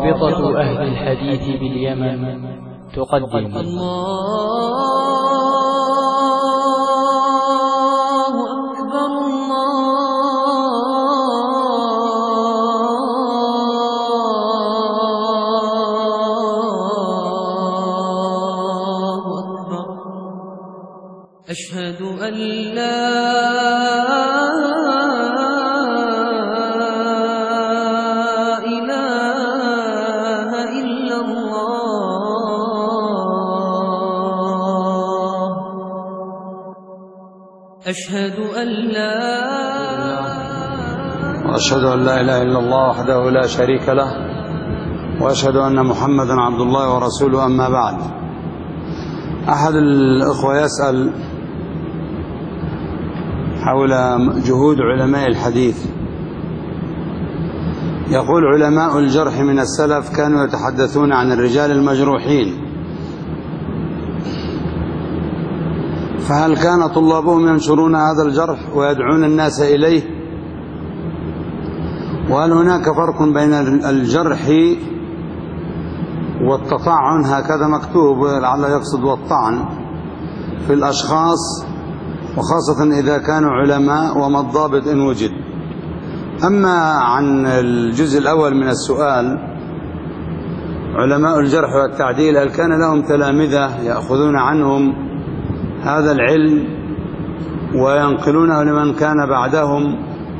رابطة أهل الحديث باليمن تقدم أشهد أن لا إله إلا الله أشهد أن لا وأشهد أن لا إله إلا الله وحده لا شريك له وأشهد أن محمدا عبد الله ورسوله. أما بعد، أحد الأخوة يسأل حول جهود علماء الحديث. يقول: علماء الجرح من السلف كانوا يتحدثون عن الرجال المجروحين، فهل كان طلابهم ينشرون هذا الجرح ويدعون الناس إليه؟ وهل هناك فرق بين الجرح والتطعن؟ هكذا مكتوب، لعل يقصد والطعن في الأشخاص، وخاصة إذا كانوا علماء، وما الضابط إن وجد. أما عن الجزء الأول من السؤال، علماء الجرح والتعديل هل كان لهم تلامذة يأخذون عنهم هذا العلم وينقلونه لمن كان بعدهم،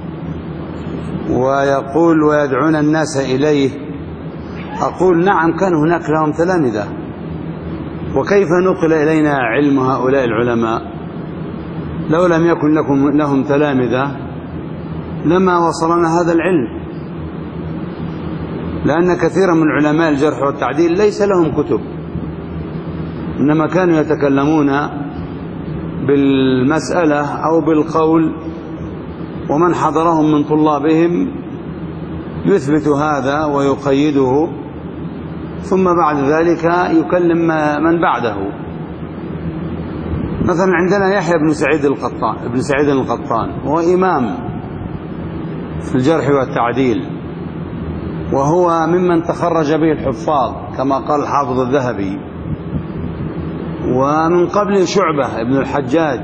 ويقول ويدعون الناس إليه؟ أقول نعم، كان هناك لهم تلامذة. وكيف نقل إلينا علم هؤلاء العلماء؟ لو لم يكن لهم تلامذة لما وصلنا هذا العلم، لأن كثيرا من علماء الجرح والتعديل ليس لهم كتب، إنما كانوا يتكلمون بالمسألة أو بالقول، ومن حضرهم من طلابهم يثبت هذا ويقيده، ثم بعد ذلك يكلم من بعده. مثلا عندنا يحيى بن سعيد القطان، وهو إمام في الجرح والتعديل، وهو ممن تخرج به الحفاظ كما قال الحافظ الذهبي. ومن قبل شعبة ابن الحجاج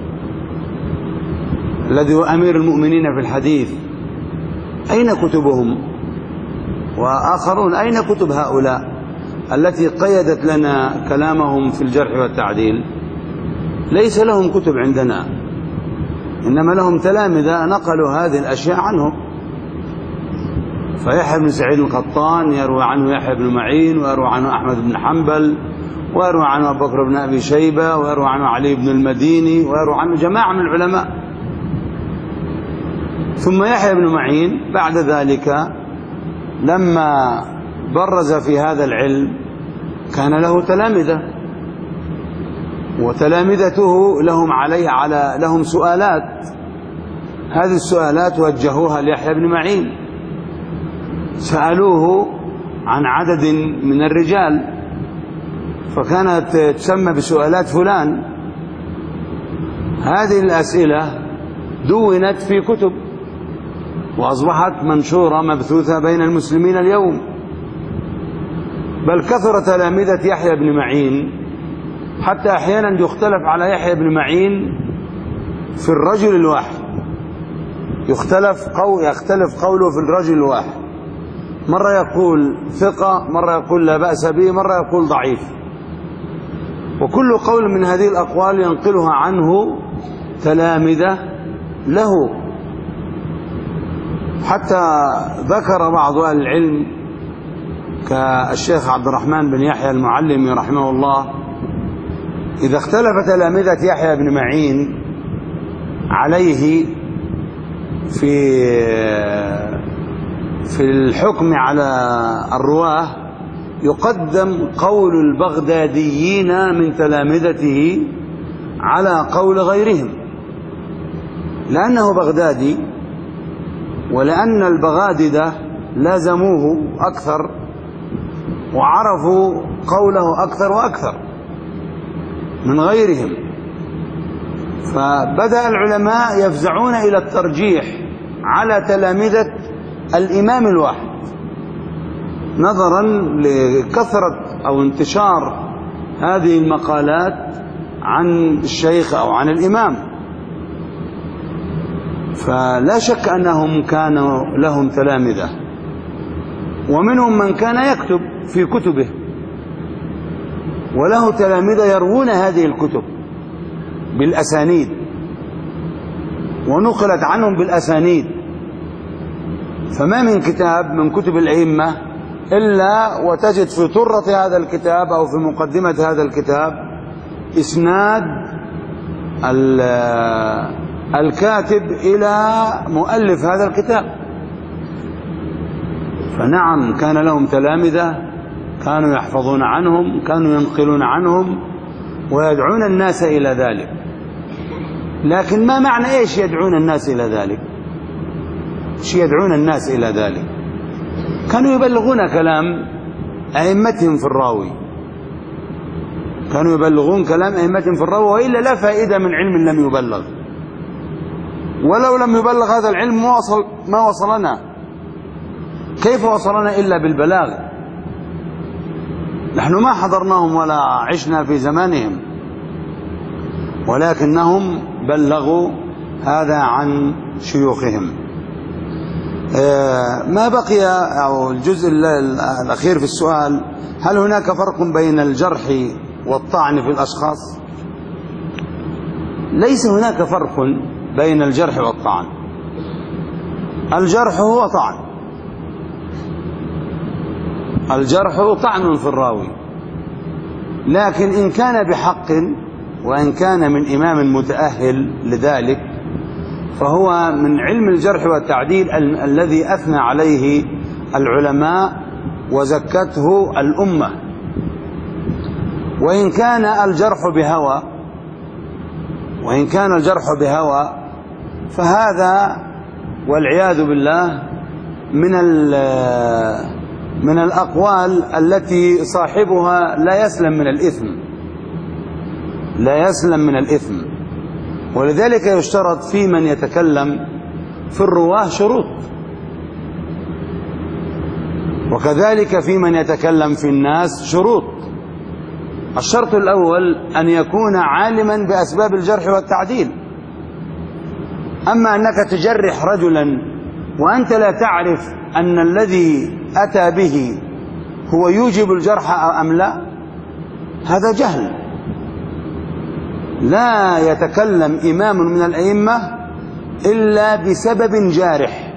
الذي هو أمير المؤمنين في الحديث، أين كتبهم؟ وآخرون، أين كتب هؤلاء التي قيدت لنا كلامهم في الجرح والتعديل؟ ليس لهم كتب عندنا، إنما لهم تلامذة نقلوا هذه الأشياء عنهم. فيحيى بن سعيد القطان يروي عنه يحيى بن معين، ويروي عنه أحمد بن حنبل، ويروي عنه أبو بكر بن أبي شيبة، ويروي عنه علي بن المديني، ويروي عنه جماعة من العلماء. ثم يحيى بن معين بعد ذلك لما برز في هذا العلم كان له تلامذة، وتلامذته لهم سؤالات. هذه السؤالات وجهوها ليحيى بن معين، سألوه عن عدد من الرجال، فكانت تسمى بسؤالات فلان. هذه الأسئلة دونت في كتب وأصبحت منشورة مبثوثة بين المسلمين اليوم. بل كثر تلامذة يحيى بن معين حتى أحيانا يختلف على يحيى بن معين في الرجل الواحد، يختلف قوله في الرجل الواحد. مرة يقول ثقة، مرة يقول لا بأس به، مرة يقول ضعيف. وكل قول من هذه الأقوال ينقلها عنه تلامذة له. حتى ذكر بعض أهل العلم كالشيخ عبد الرحمن بن يحيى المعلمي رحمه الله، إذا اختلف تلامذة يحيى بن معين عليه في الحكم على الرواه، يقدم قول البغداديين من تلامذته على قول غيرهم، لأنه بغدادي، ولأن البغاددة لازموه أكثر وعرفوا قوله أكثر وأكثر من غيرهم. فبدأ العلماء يفزعون إلى الترجيح على تلامذة الإمام الواحد، نظرا لكثرة أو انتشار هذه المقالات عن الشيخ أو عن الإمام. فلا شك أنهم كانوا لهم تلامذة، ومنهم من كان يكتب في كتبه وله تلامذة يروون هذه الكتب بالأسانيد ونقلت عنهم بالأسانيد. فما من كتاب من كتب الأئمة إلا وتجد في طرة هذا الكتاب أو في مقدمة هذا الكتاب إسناد الكاتب إلى مؤلف هذا الكتاب. فنعم كان لهم تلامذة كانوا يحفظون عنهم، كانوا ينقلون عنهم ويدعون الناس إلى ذلك. لكن ما معنى إيش يدعون الناس إلى ذلك؟ إيش يدعون الناس إلى ذلك؟ كانوا يبلغون كلام أئمتهم في الراوي، كانوا يبلغون كلام أئمتهم في الراوي، وإلا لا فائدة من علم لم يبلغ. ولو لم يبلغ هذا العلم ما وصلنا. كيف وصلنا إلا بالبلاغ؟ نحن ما حضرناهم ولا عشنا في زمانهم، ولكنهم بلغوا هذا عن شيوخهم. ما بقي أو الجزء الأخير في السؤال: هل هناك فرق بين الجرح والطعن في الأشخاص؟ ليس هناك فرق بين الجرح والطعن. الجرح هو طعن، الجرح طعن في الراوي، لكن إن كان بحق وإن كان من إمام متأهل لذلك فهو من علم الجرح والتعديل الذي أثنى عليه العلماء وزكته الأمة. وإن كان الجرح بهوى فهذا والعياذ بالله من الأقوال التي صاحبها لا يسلم من الإثم. ولذلك يشترط في من يتكلم في الرواه شروط، وكذلك في من يتكلم في الناس شروط. الشرط الأول أن يكون عالما بأسباب الجرح والتعديل. أما أنك تجرح رجلا وأنت لا تعرف أن الذي أتى به هو يوجب الجرح أم لا، هذا جهل. لا يتكلم إمام من الأئمة إلا بسبب جارح.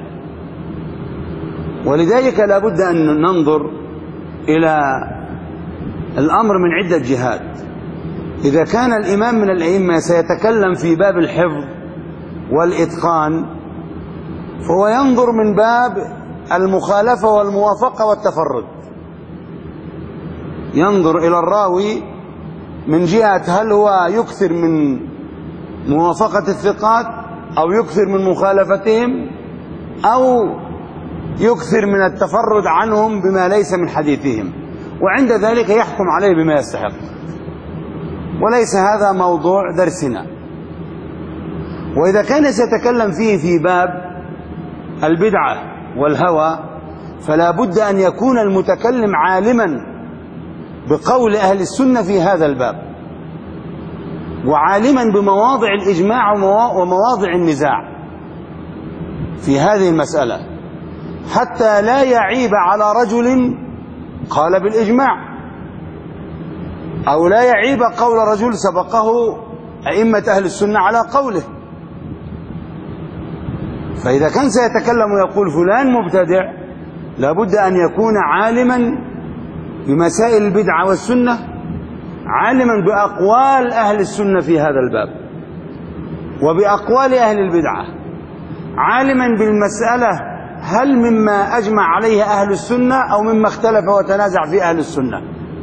ولذلك لا بد أن ننظر إلى الأمر من عدة جهات. إذا كان الإمام من الأئمة سيتكلم في باب الحفظ والإتقان فهو ينظر من باب المخالفة والموافقة والتفرد، ينظر إلى الراوي من جهة هل هو يكثر من موافقة الثقات أو يكثر من مخالفتهم أو يكثر من التفرد عنهم بما ليس من حديثهم، وعند ذلك يحكم عليه بما يستحق. وليس هذا موضوع درسنا. وإذا كان سيتكلم فيه في باب البدعة والهوى فلا بد أن يكون المتكلم عالما بقول أهل السنة في هذا الباب، وعالما بمواضع الإجماع ومواضع النزاع في هذه المسألة، حتى لا يعيب على رجل قال بالإجماع، أو لا يعيب قول رجل سبقه أئمة أهل السنة على قوله. فإذا كان سيتكلم ويقول فلان مبتدع لابد أن يكون عالما بمسائل البدعة والسنة، عالما بأقوال أهل السنة في هذا الباب وبأقوال أهل البدعة، عالما بالمسألة هل مما أجمع عليه أهل السنة أو مما اختلف وتنازع في أهل السنة.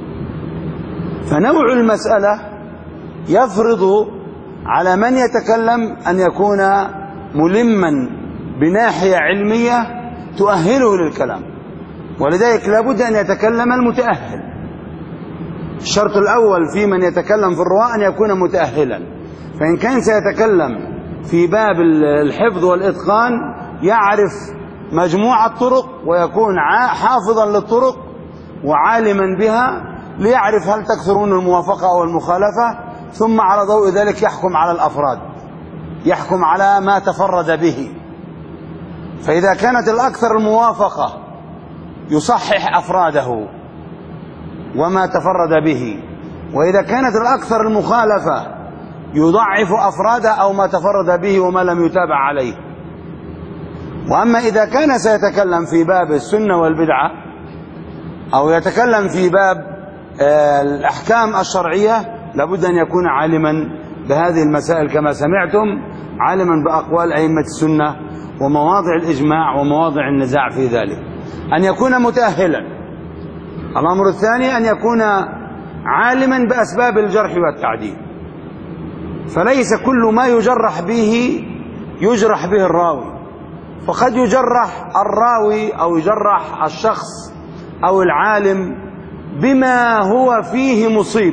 فنوع المسألة يفرض على من يتكلم أن يكون ملما بناحية علمية تؤهله للكلام، ولذلك لا بد أن يتكلم المتأهل. الشرط الأول في من يتكلم في الرواة أن يكون متأهلا. فإن كان سيتكلم في باب الحفظ والإتقان يعرف مجموعة الطرق ويكون حافظا للطرق وعالما بها ليعرف هل تكثرون الموافقة أو المخالفة، ثم على ضوء ذلك يحكم على الأفراد، يحكم على ما تفرد به. فإذا كانت الأكثر الموافقة يصحح أفراده وما تفرد به، وإذا كانت الأكثر المخالفة يضعف أفراده أو ما تفرد به وما لم يتابع عليه. وأما إذا كان سيتكلم في باب السنة والبدعة أو يتكلم في باب الأحكام الشرعية لابد أن يكون عالما بهذه المسائل كما سمعتم، عالما بأقوال أئمة السنة ومواضع الإجماع ومواضع النزاع في ذلك، أن يكون متأهلا. الأمر الثاني أن يكون عالما بأسباب الجرح والتعديل، فليس كل ما يجرح به يجرح به الراوي، فقد يجرح الراوي أو يجرح الشخص أو العالم بما هو فيه مصيب،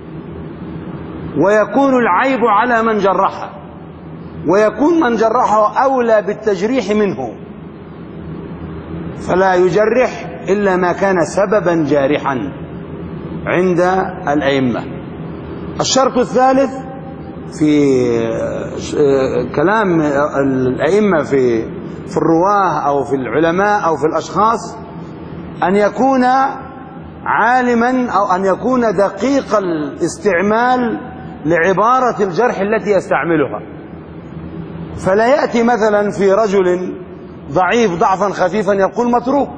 ويكون العيب على من جرحه، ويكون من جرحه أولى بالتجريح منه، فلا يجرح إلا ما كان سببا جارحا عند الأئمة. الشرط الثالث في كلام الأئمة في الرواه أو في العلماء أو في الأشخاص أن يكون عالما أو أن يكون دقيق الاستعمال لعبارة الجرح التي يستعملها، فلا يأتي مثلا في رجل ضعيف ضعفا خفيفا يقول متروك،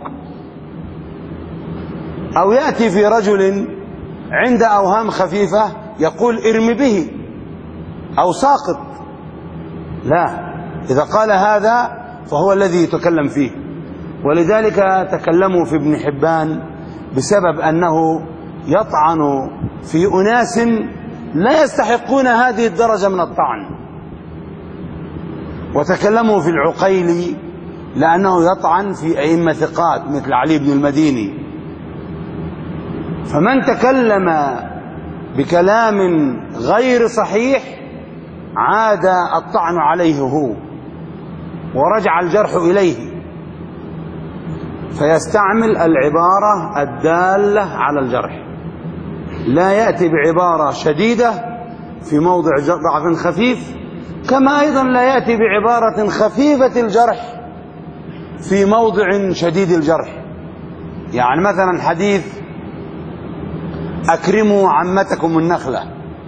أو يأتي في رجل عند أوهام خفيفة يقول ارم به أو ساقط. لا، إذا قال هذا فهو الذي يتكلم فيه. ولذلك تكلموا في ابن حبان بسبب أنه يطعن في أناس لا يستحقون هذه الدرجة من الطعن، وتكلموا في العقيلي لأنه يطعن في أئمة ثقات مثل علي بن المديني. فمن تكلم بكلام غير صحيح عاد الطعن عليه هو ورجع الجرح إليه، فيستعمل العبارة الدالة على الجرح، لا يأتي بعبارة شديدة في موضع ضعف خفيف، كما أيضا لا يأتي بعبارة خفيفة الجرح في موضع شديد الجرح. يعني مثلا حديث أكرموا عمتكم النخلة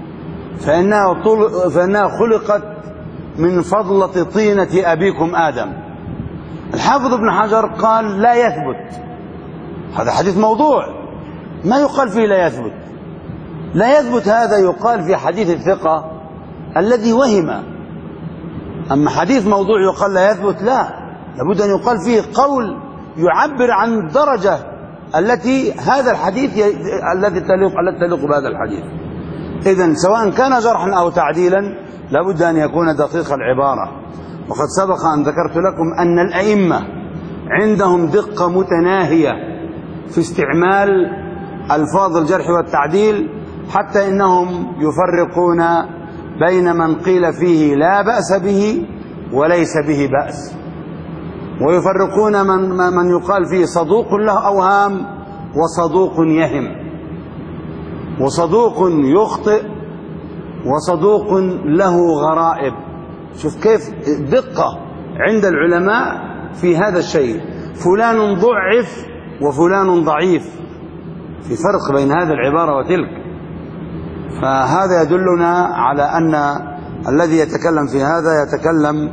فإنها خلقت من فضلة طينة أبيكم آدم، الحافظ ابن حجر قال لا يثبت، هذا حديث موضوع ما يقال فيه لا يثبت. لا يثبت هذا يقال في حديث الثقة الذي وهم، أما حديث موضوع يقال لا يثبت لا، لابد أن يقال فيه قول يعبر عن الدرجة التي هذا الحديث التي تليق بهذا الحديث. إذن سواء كان جرحا أو تعديلا لابد أن يكون دقيق العبارة. وقد سبق أن ذكرت لكم أن الأئمة عندهم دقة متناهية في استعمال ألفاظ الجرح والتعديل، حتى إنهم يفرقون بين من قيل فيه لا بأس به وليس به بأس، ويفرقون من يقال فيه صدوق له أوهام وصدوق يهم، وصدوق يخطئ وصدوق له غرائب. شوف كيف دقة عند العلماء في هذا الشيء، فلان ضعف وفلان ضعيف، في فرق بين هذه العبارة وتلك. فهذا يدلنا على أن الذي يتكلم في هذا يتكلم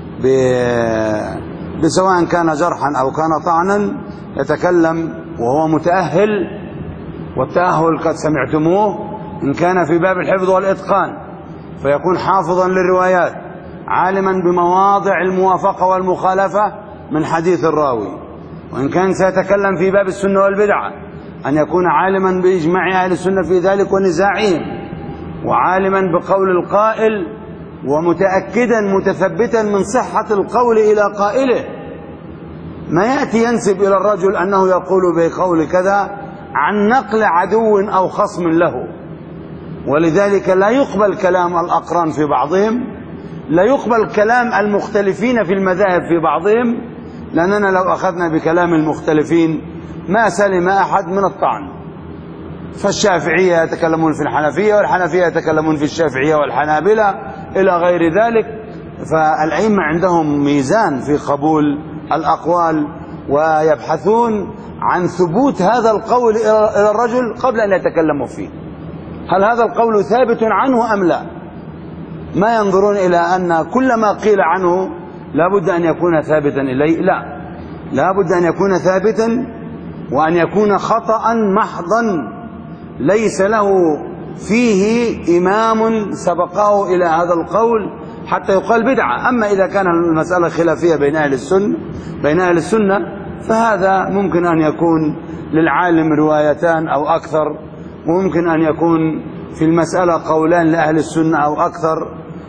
بسواء كان جرحا أو كان طعنا، يتكلم وهو متأهل، والتأهل قد سمعتموه إن كان في باب الحفظ والإتقان فيكون حافظا للروايات، عالما بمواضع الموافقة والمخالفة من حديث الراوي، وإن كان سيتكلم في باب السنة والبدعة أن يكون عالما بإجماع أهل السنة في ذلك ونزاعهم، وعالما بقول القائل ومتأكدا متثبتا من صحة القول إلى قائله. ما يأتي ينسب إلى الرجل أنه يقول بقول كذا عن نقل عدو أو خصم له. ولذلك لا يقبل كلام الأقران في بعضهم، لا يقبل كلام المختلفين في المذاهب في بعضهم، لأننا لو أخذنا بكلام المختلفين ما سلم أحد من الطعن. فالشافعية يتكلمون في الحنفية، والحنفية يتكلمون في الشافعية والحنابلة إلى غير ذلك. فالأئمة عندهم ميزان في قبول الأقوال، ويبحثون عن ثبوت هذا القول إلى الرجل قبل أن يتكلموا فيه. هل هذا القول ثابت عنه أم لا؟ ما ينظرون إلى أن كل ما قيل عنه لا بد أن يكون ثابتا إليه، لا، لا بد أن يكون ثابتا وأن يكون خطأ محضا ليس له فيه إمام سبقه إلى هذا القول حتى يقال بدعة. أما إذا كان المسألة خلافية بين أهل السنة فهذا ممكن أن يكون للعالم روايتان أو أكثر، وممكن أن يكون في المسألة قولان لأهل السنة أو أكثر،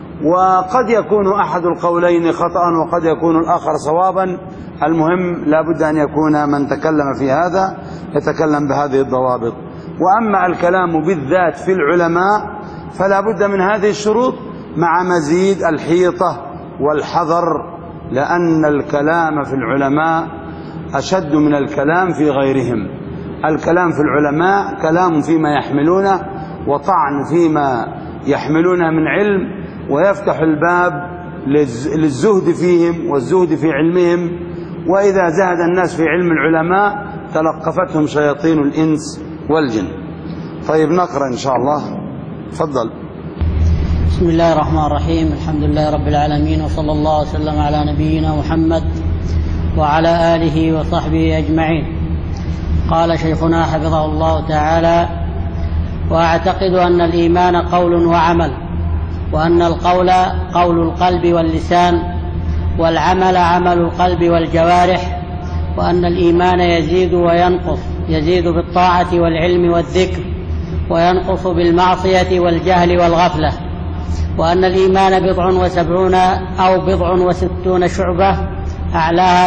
وقد يكون أحد القولين خطأ وقد يكون الآخر صوابا. المهم لا بد أن يكون من تكلم في هذا يتكلم بهذه الضوابط. وأما الكلام بالذات في العلماء فلا بد من هذه الشروط مع مزيد الحيطة والحذر، لأن الكلام في العلماء أشد من الكلام في غيرهم. الكلام في العلماء كلام فيما يحملونه وطعن فيما يحملونه من علم، ويفتح الباب للزهد فيهم والزهد في علمهم. وإذا زهد الناس في علم العلماء تلقفتهم شياطين الإنس والجن. طيب نقرأ إن شاء الله. تفضل. بسم الله الرحمن الرحيم. الحمد لله رب العالمين، وصلى الله وسلم على نبينا محمد وعلى آله وصحبه أجمعين. قال شيخنا حفظه الله تعالى: وأعتقد أن الإيمان قول وعمل، وأن القول قول القلب واللسان، والعمل عمل القلب والجوارح، وأن الإيمان يزيد وينقص، يزيد بالطاعة والعلم والذكر، وينقص بالمعصية والجهل والغفلة، وأن الإيمان 70 أو 60 شعبة، أعلاها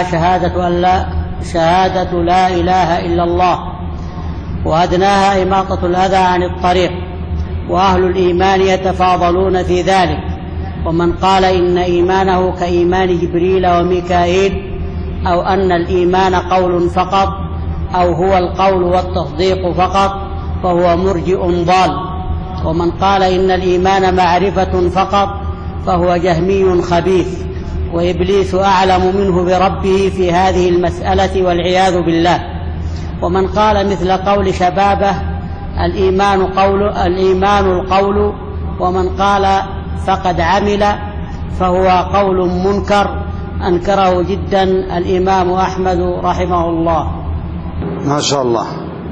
شهادة لا إله إلا الله، وأدناها إماطة الأذى عن الطريق. وأهل الإيمان يتفاضلون في ذلك. ومن قال إن إيمانه كإيمان جبريل وميكائيل، أو أن الإيمان قول فقط، أو هو القول والتصديق فقط، فهو مرجئ ضال. ومن قال إن الإيمان معرفة فقط، فهو جهمي خبيث، وإبليس أعلم منه بربه في هذه المسألة والعياذ بالله. ومن قال مثل قول شبابه: الإيمان القول، ومن قال فقد عمل، فهو قول منكر، أنكره جدا الإمام أحمد رحمه الله. ما شاء الله.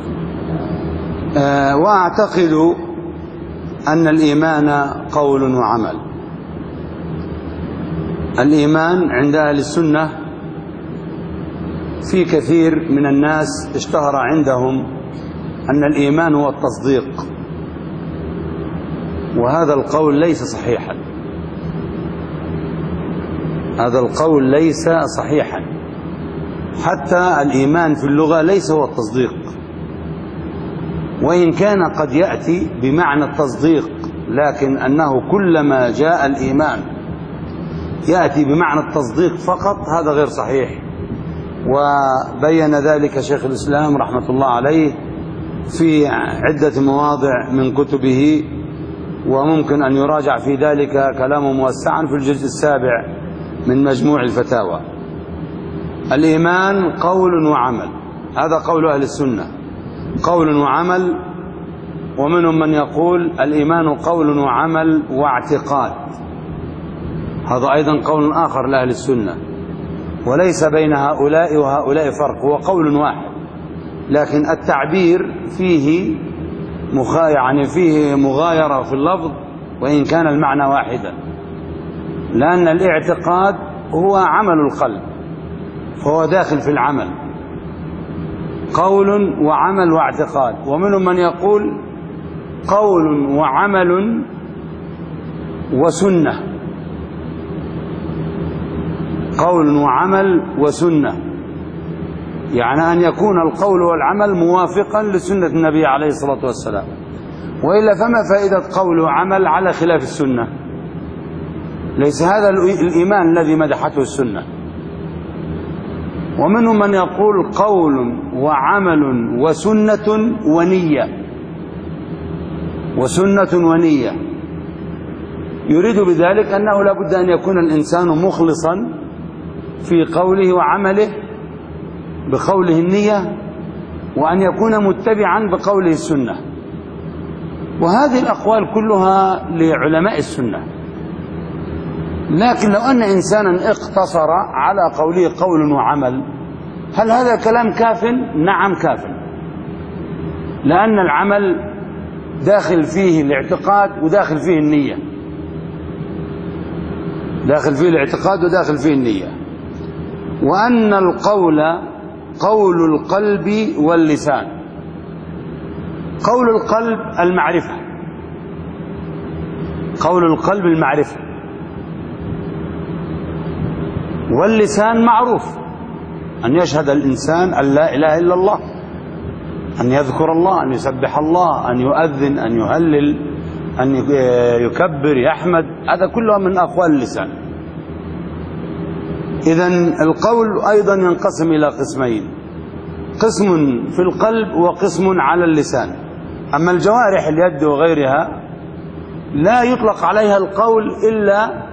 وأعتقد أن الإيمان قول وعمل. الإيمان عند أهل السنة في كثير من الناس اشتهر عندهم أن الإيمان هو التصديق، وهذا القول ليس صحيحا. هذا القول ليس صحيحا. حتى الإيمان في اللغة ليس هو التصديق، وإن كان قد يأتي بمعنى التصديق، لكن أنه كلما جاء الإيمان يأتي بمعنى التصديق فقط هذا غير صحيح. وبين ذلك شيخ الإسلام رحمة الله عليه في عدة مواضع من كتبه، وممكن أن يراجع في ذلك كلامه موسعا في الجزء 7 من مجموع الفتاوى. الإيمان قول وعمل، هذا قول أهل السنة، قول وعمل. ومنهم من يقول الإيمان قول وعمل واعتقاد، هذا أيضا قول آخر لأهل السنة، وليس بين هؤلاء وهؤلاء فرق، هو قول واحد، لكن التعبير فيه فيه مغايرة في اللفظ، وإن كان المعنى واحدا، لأن الاعتقاد هو عمل القلب فهو داخل في العمل، قول وعمل واعتقاد. ومنهم من يقول قول وعمل وسنة، قول وعمل وسنة، يعني أن يكون القول والعمل موافقا لسنة النبي عليه الصلاة والسلام، وإلا فما فائدة قول وعمل على خلاف السنة؟ ليس هذا الإيمان الذي مدحته السنة. ومنهم من يقول قول وعمل وسنة ونية، وسنة ونية، يريد بذلك أنه لا بد أن يكون الإنسان مخلصا في قوله وعمله بقوله النية، وأن يكون متبعا بقوله السنة. وهذه الأقوال كلها لعلماء السنة. لكن لو أن إنسانا اقتصر على قوله قول وعمل، هل هذا الكلام كاف؟ نعم كاف، لأن العمل داخل فيه الاعتقاد وداخل فيه النية، داخل فيه الاعتقاد وداخل فيه النية. وأن القول قول القلب واللسان. قول القلب المعرفة، قول القلب المعرفة، واللسان معروف، أن يشهد الإنسان أن لا إله إلا الله، أن يذكر الله، أن يسبح الله، أن يؤذن، أن يهلل، أن يكبر، يحمد، هذا كله من أقوال اللسان. إذن القول أيضا ينقسم إلى قسمين، قسم في القلب وقسم على اللسان. أما الجوارح اليد وغيرها لا يطلق عليها القول إلا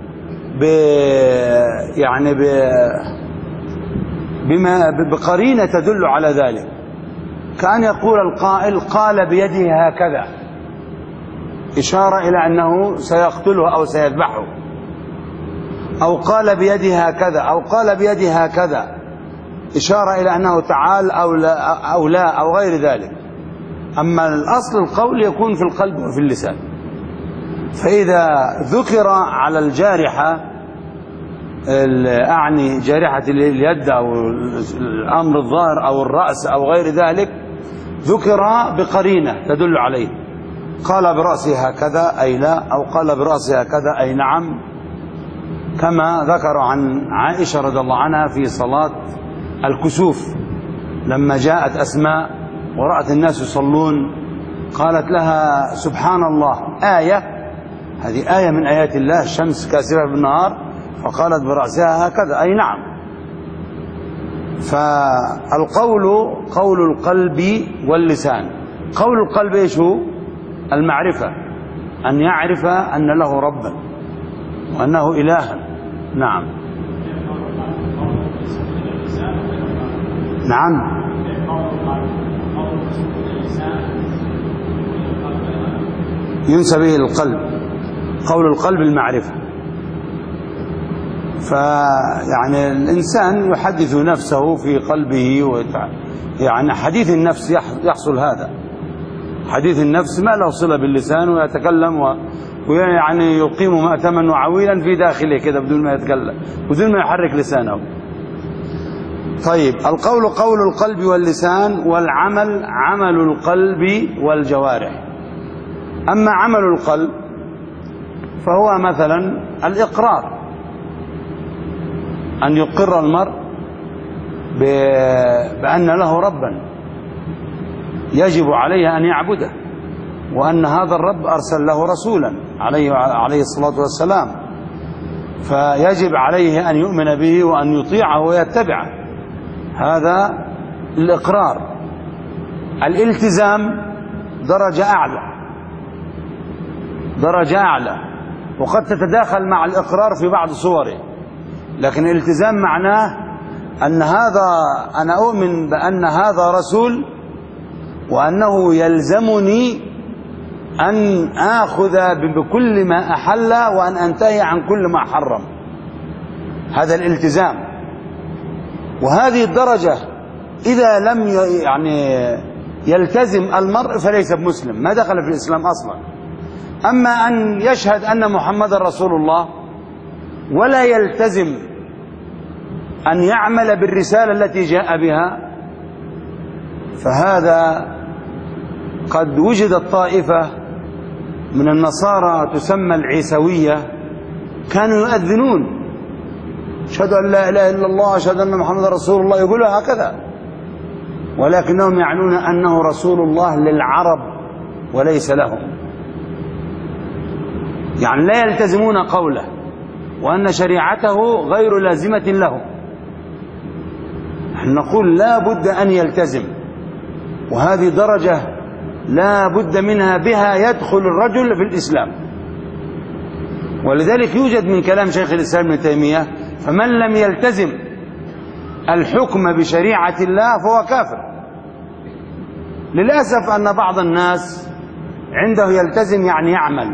بقرينة تدل على ذلك، كأن يقول القائل قال بيده هكذا، إشارة إلى أنه سيقتله أو سيذبحه، أو قال بيده هكذا، أو قال بيده هكذا، إشارة إلى أنه تعال أو لا أو غير ذلك. أما الأصل القول يكون في القلب وفي اللسان. فإذا ذكر على الجارحة، أعني جارحة اليد أو الأمر الظاهر أو الرأس أو غير ذلك، ذكر بقرينة تدل عليه، قال برأسه هكذا أي لا، أو قال برأسه هكذا أي نعم، كما ذكر عن عائشة رضي الله عنها في صلاة الكسوف لما جاءت أسماء ورأت الناس يصلون، قالت لها سبحان الله، آية، هذه آية من آيات الله، الشمس كاسفة بالنهار، فقالت برأسها هكذا أي نعم. فالقول قول القلب واللسان. قول القلب ايش هو؟ المعرفة، أن يعرف أن له ربا وأنه إلها. نعم نعم ينسى به القلب، قول القلب المعرفة. فيعني الإنسان يحدث نفسه في قلبه يعني حديث النفس يحصل هذا، حديث النفس ما له صلة باللسان، ويتكلم ويعني يقيم مأتما وعويلا في داخله كده بدون ما يتكلم، بدون ما يحرك لسانه. طيب، القول قول القلب واللسان، والعمل عمل القلب والجوارح. أما عمل القلب فهو مثلا الإقرار، أن يقر المرء بأن له ربا يجب عليه أن يعبده، وأن هذا الرب أرسل له رسولا عليه الصلاة والسلام، فيجب عليه أن يؤمن به وأن يطيعه ويتبعه. هذا الإقرار. الالتزام درجة أعلى، درجة أعلى، وقد تتداخل مع الإقرار في بعض صوره. لكن الالتزام معناه أن أنا أؤمن بأن هذا رسول، وأنه يلزمني أن آخذ بكل ما أحل وأن أنتهي عن كل ما حرم. هذا الالتزام. وهذه الدرجة إذا لم يلتزم المرء فليس بمسلم، ما دخل في الإسلام أصلا. أما أن يشهد أن محمد رسول الله ولا يلتزم أن يعمل بالرسالة التي جاء بها، فهذا قد وجدت طائفة من النصارى تسمى العيسوية، كانوا يؤذنون أشهد أن لا إله إلا الله أشهد أن محمد رسول الله، يقولوا هكذا، ولكنهم يعنون أنه رسول الله للعرب وليس لهم، يعني لا يلتزمون قوله، وأن شريعته غير لازمة لهم. نحن نقول لا بد أن يلتزم، وهذه درجة لا بد منها، بها يدخل الرجل في الإسلام. ولذلك يوجد من كلام شيخ الإسلام ابن تيمية: فمن لم يلتزم الحكم بشريعة الله فهو كافر. للأسف أن بعض الناس عنده يلتزم يعني يعمل،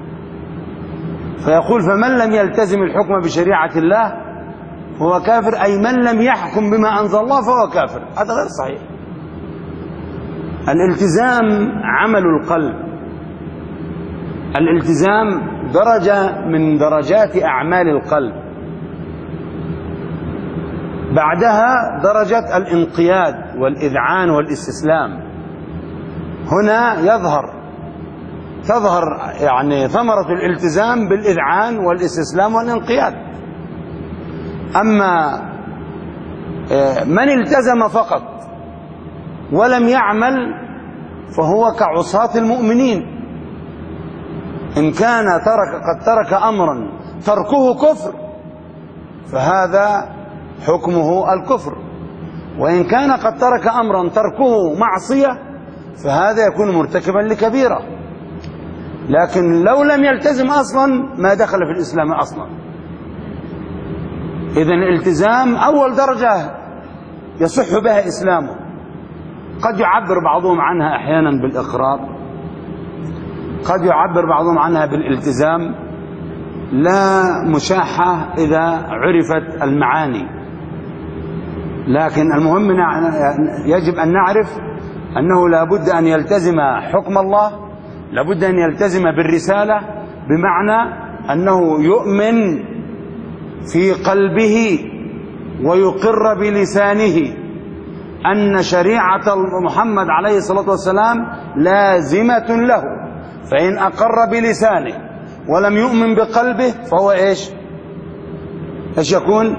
فيقول فمن لم يلتزم الحكم بشريعة الله هو كافر، أي من لم يحكم بما أنزل الله فهو كافر. هذا غير صحيح. الالتزام عمل القلب، الالتزام درجة من درجات أعمال القلب، بعدها درجة الانقياد والإذعان والاستسلام. هنا تظهر يعني ثمرة الالتزام بالإذعان والاستسلام والانقياد. أما من التزم فقط ولم يعمل فهو كعصاة المؤمنين. إن كان قد ترك أمرا تركه كفر فهذا حكمه الكفر، وإن كان قد ترك أمرا تركه معصية فهذا يكون مرتكبا لكبيرة. لكن لو لم يلتزم أصلا ما دخل في الإسلام أصلا. إذن الالتزام أول درجة يصح بها إسلامه. قد يعبر بعضهم عنها أحيانا بالإقرار، قد يعبر بعضهم عنها بالالتزام، لا مشاحة إذا عرفت المعاني. لكن المهم يجب أن نعرف أنه لا بد أن يلتزم حكم الله، لا بد أن يلتزم بالرسالة، بمعنى أنه يؤمن في قلبه ويقر بلسانه أن شريعة محمد عليه الصلاة والسلام لازمة له. فإن أقر بلسانه ولم يؤمن بقلبه فهو إيش يكون؟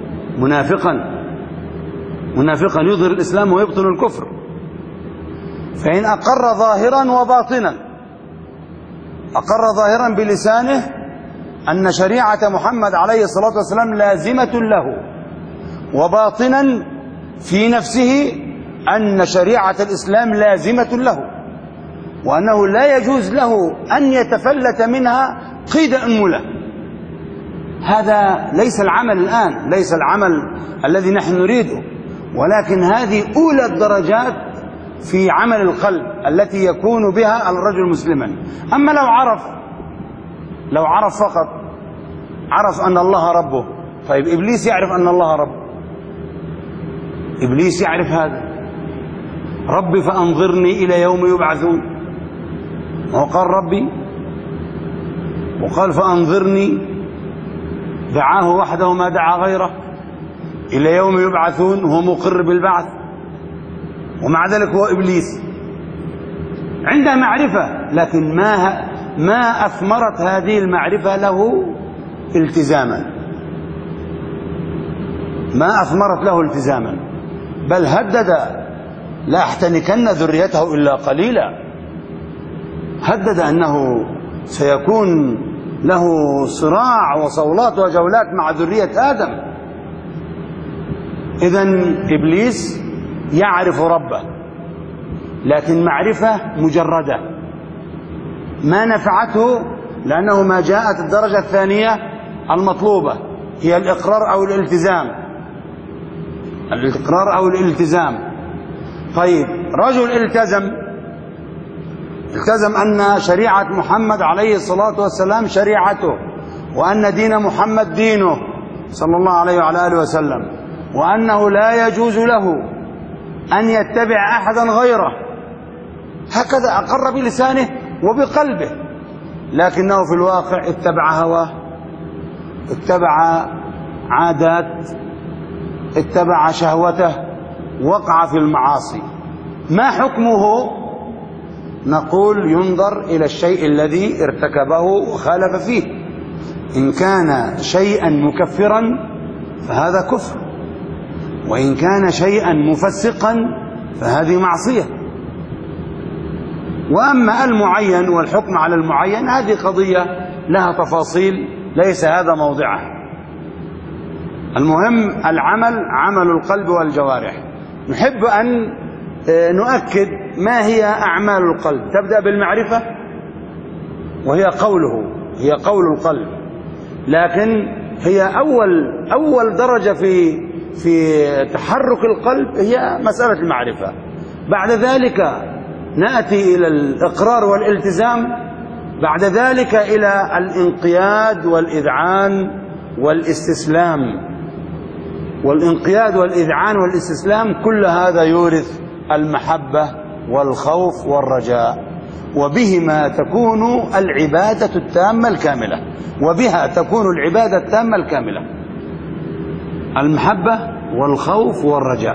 منافقا يظهر الإسلام ويبطن الكفر. فإن أقر ظاهرا وباطنا، أقر ظاهرا بلسانه أن شريعة محمد عليه الصلاة والسلام لازمة له، وباطنا في نفسه أن شريعة الإسلام لازمة له، وأنه لا يجوز له أن يتفلت منها قيد أنملة. هذا ليس العمل الآن، ليس العمل الذي نحن نريده، ولكن هذه أولى الدرجات في عمل القلب التي يكون بها الرجل مسلما. أما لو عرف فقط، عرف أن الله ربه، طيب إبليس يعرف أن الله رب، إبليس يعرف هذا، ربي فأنظرني إلى يوم يبعثون، وقال ربي وقال فأنظرني، دعاه وحده ما دعا غيره، إلى يوم يبعثون، وهو مقر بالبعث، ومع ذلك هو إبليس عنده معرفة، لكن ما أثمرت هذه المعرفة له التزاما، ما أثمرت له التزاما، بل هدد لا أحتنكن ذريته إلا قليلا، هدد أنه سيكون له صراع وصولات وجولات مع ذرية آدم. إذن إبليس يعرف ربه، لكن معرفة مجردة ما نفعته، لأنه ما جاءت الدرجة الثانية المطلوبة هي الإقرار أو الالتزام، الإقرار أو الالتزام. طيب رجل التزم أن شريعة محمد عليه الصلاة والسلام شريعته، وأن دين محمد دينه صلى الله عليه وعلى آله وسلم، وأنه لا يجوز له أن يتبع أحدا غيره، هكذا أقر بلسانه وبقلبه، لكنه في الواقع اتبع هواه، اتبع عادات، اتبع شهوته، وقع في المعاصي. ما حكمه؟ نقول ينظر إلى الشيء الذي ارتكبه وخالف فيه. إن كان شيئا مكفرا فهذا كفر، وإن كان شيئا مفسقا فهذه معصية. وأما المعين والحكم على المعين هذه قضية لها تفاصيل ليس هذا موضعها. المهم العمل عمل القلب والجوارح. نحب أن نؤكد ما هي أعمال القلب. تبدأ بالمعرفة وهي قوله، هي قول القلب، لكن هي أول درجة في تحرك القلب هي مسألة المعرفة. بعد ذلك نأتي إلى الإقرار والالتزام، بعد ذلك إلى الانقياد والإذعان والاستسلام. والانقياد والإذعان والاستسلام كل هذا يورث المحبة والخوف والرجاء، وبهما تكون العبادة التامة الكاملة، وبها تكون العبادة التامة الكاملة، المحبة والخوف والرجاء.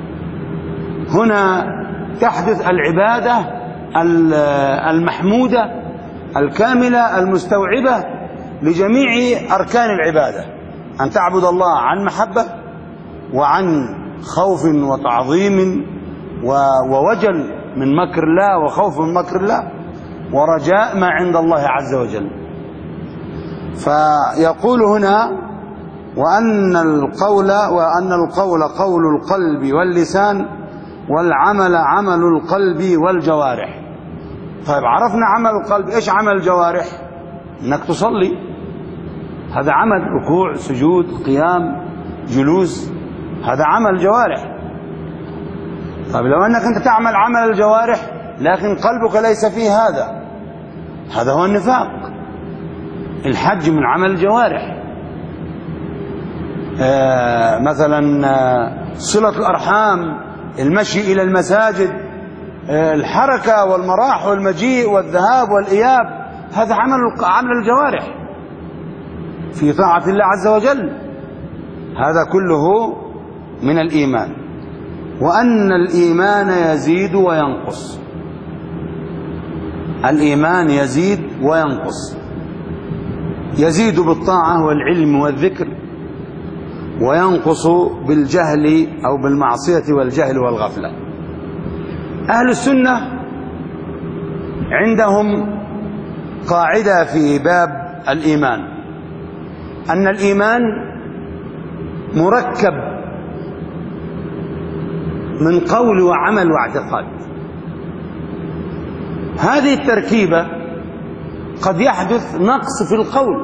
هنا تحدث العبادة المحمودة الكاملة المستوعبة لجميع أركان العبادة، أن تعبد الله عن محبة وعن خوف وتعظيم ووجل من مكر الله وخوف من مكر الله ورجاء ما عند الله عز وجل. فيقول هنا وأن القول قول القلب واللسان والعمل عمل القلب والجوارح. طيب عرفنا عمل القلب، إيش عمل الجوارح؟ إنك تصلي، هذا عمل، ركوع سجود قيام جلوس، هذا عمل جوارح. طيب لو أنك أنت تعمل عمل الجوارح لكن قلبك ليس فيه هذا هو النفاق. الحج من عمل الجوارح، مثلا صلة الأرحام، المشي إلى المساجد، الحركة والمراح والمجيء والذهاب والإياب، هذا عمل الجوارح في طاعة الله عز وجل، هذا كله من الإيمان. وأن الإيمان يزيد وينقص، الإيمان يزيد وينقص، يزيد بالطاعة والعلم والذكر، وينقص بالجهل أو بالمعصية والجهل والغفلة. أهل السنة عندهم قاعدة في باب الإيمان، أن الإيمان مركب من قول وعمل واعتقاد. هذه التركيبة قد يحدث نقص في القول،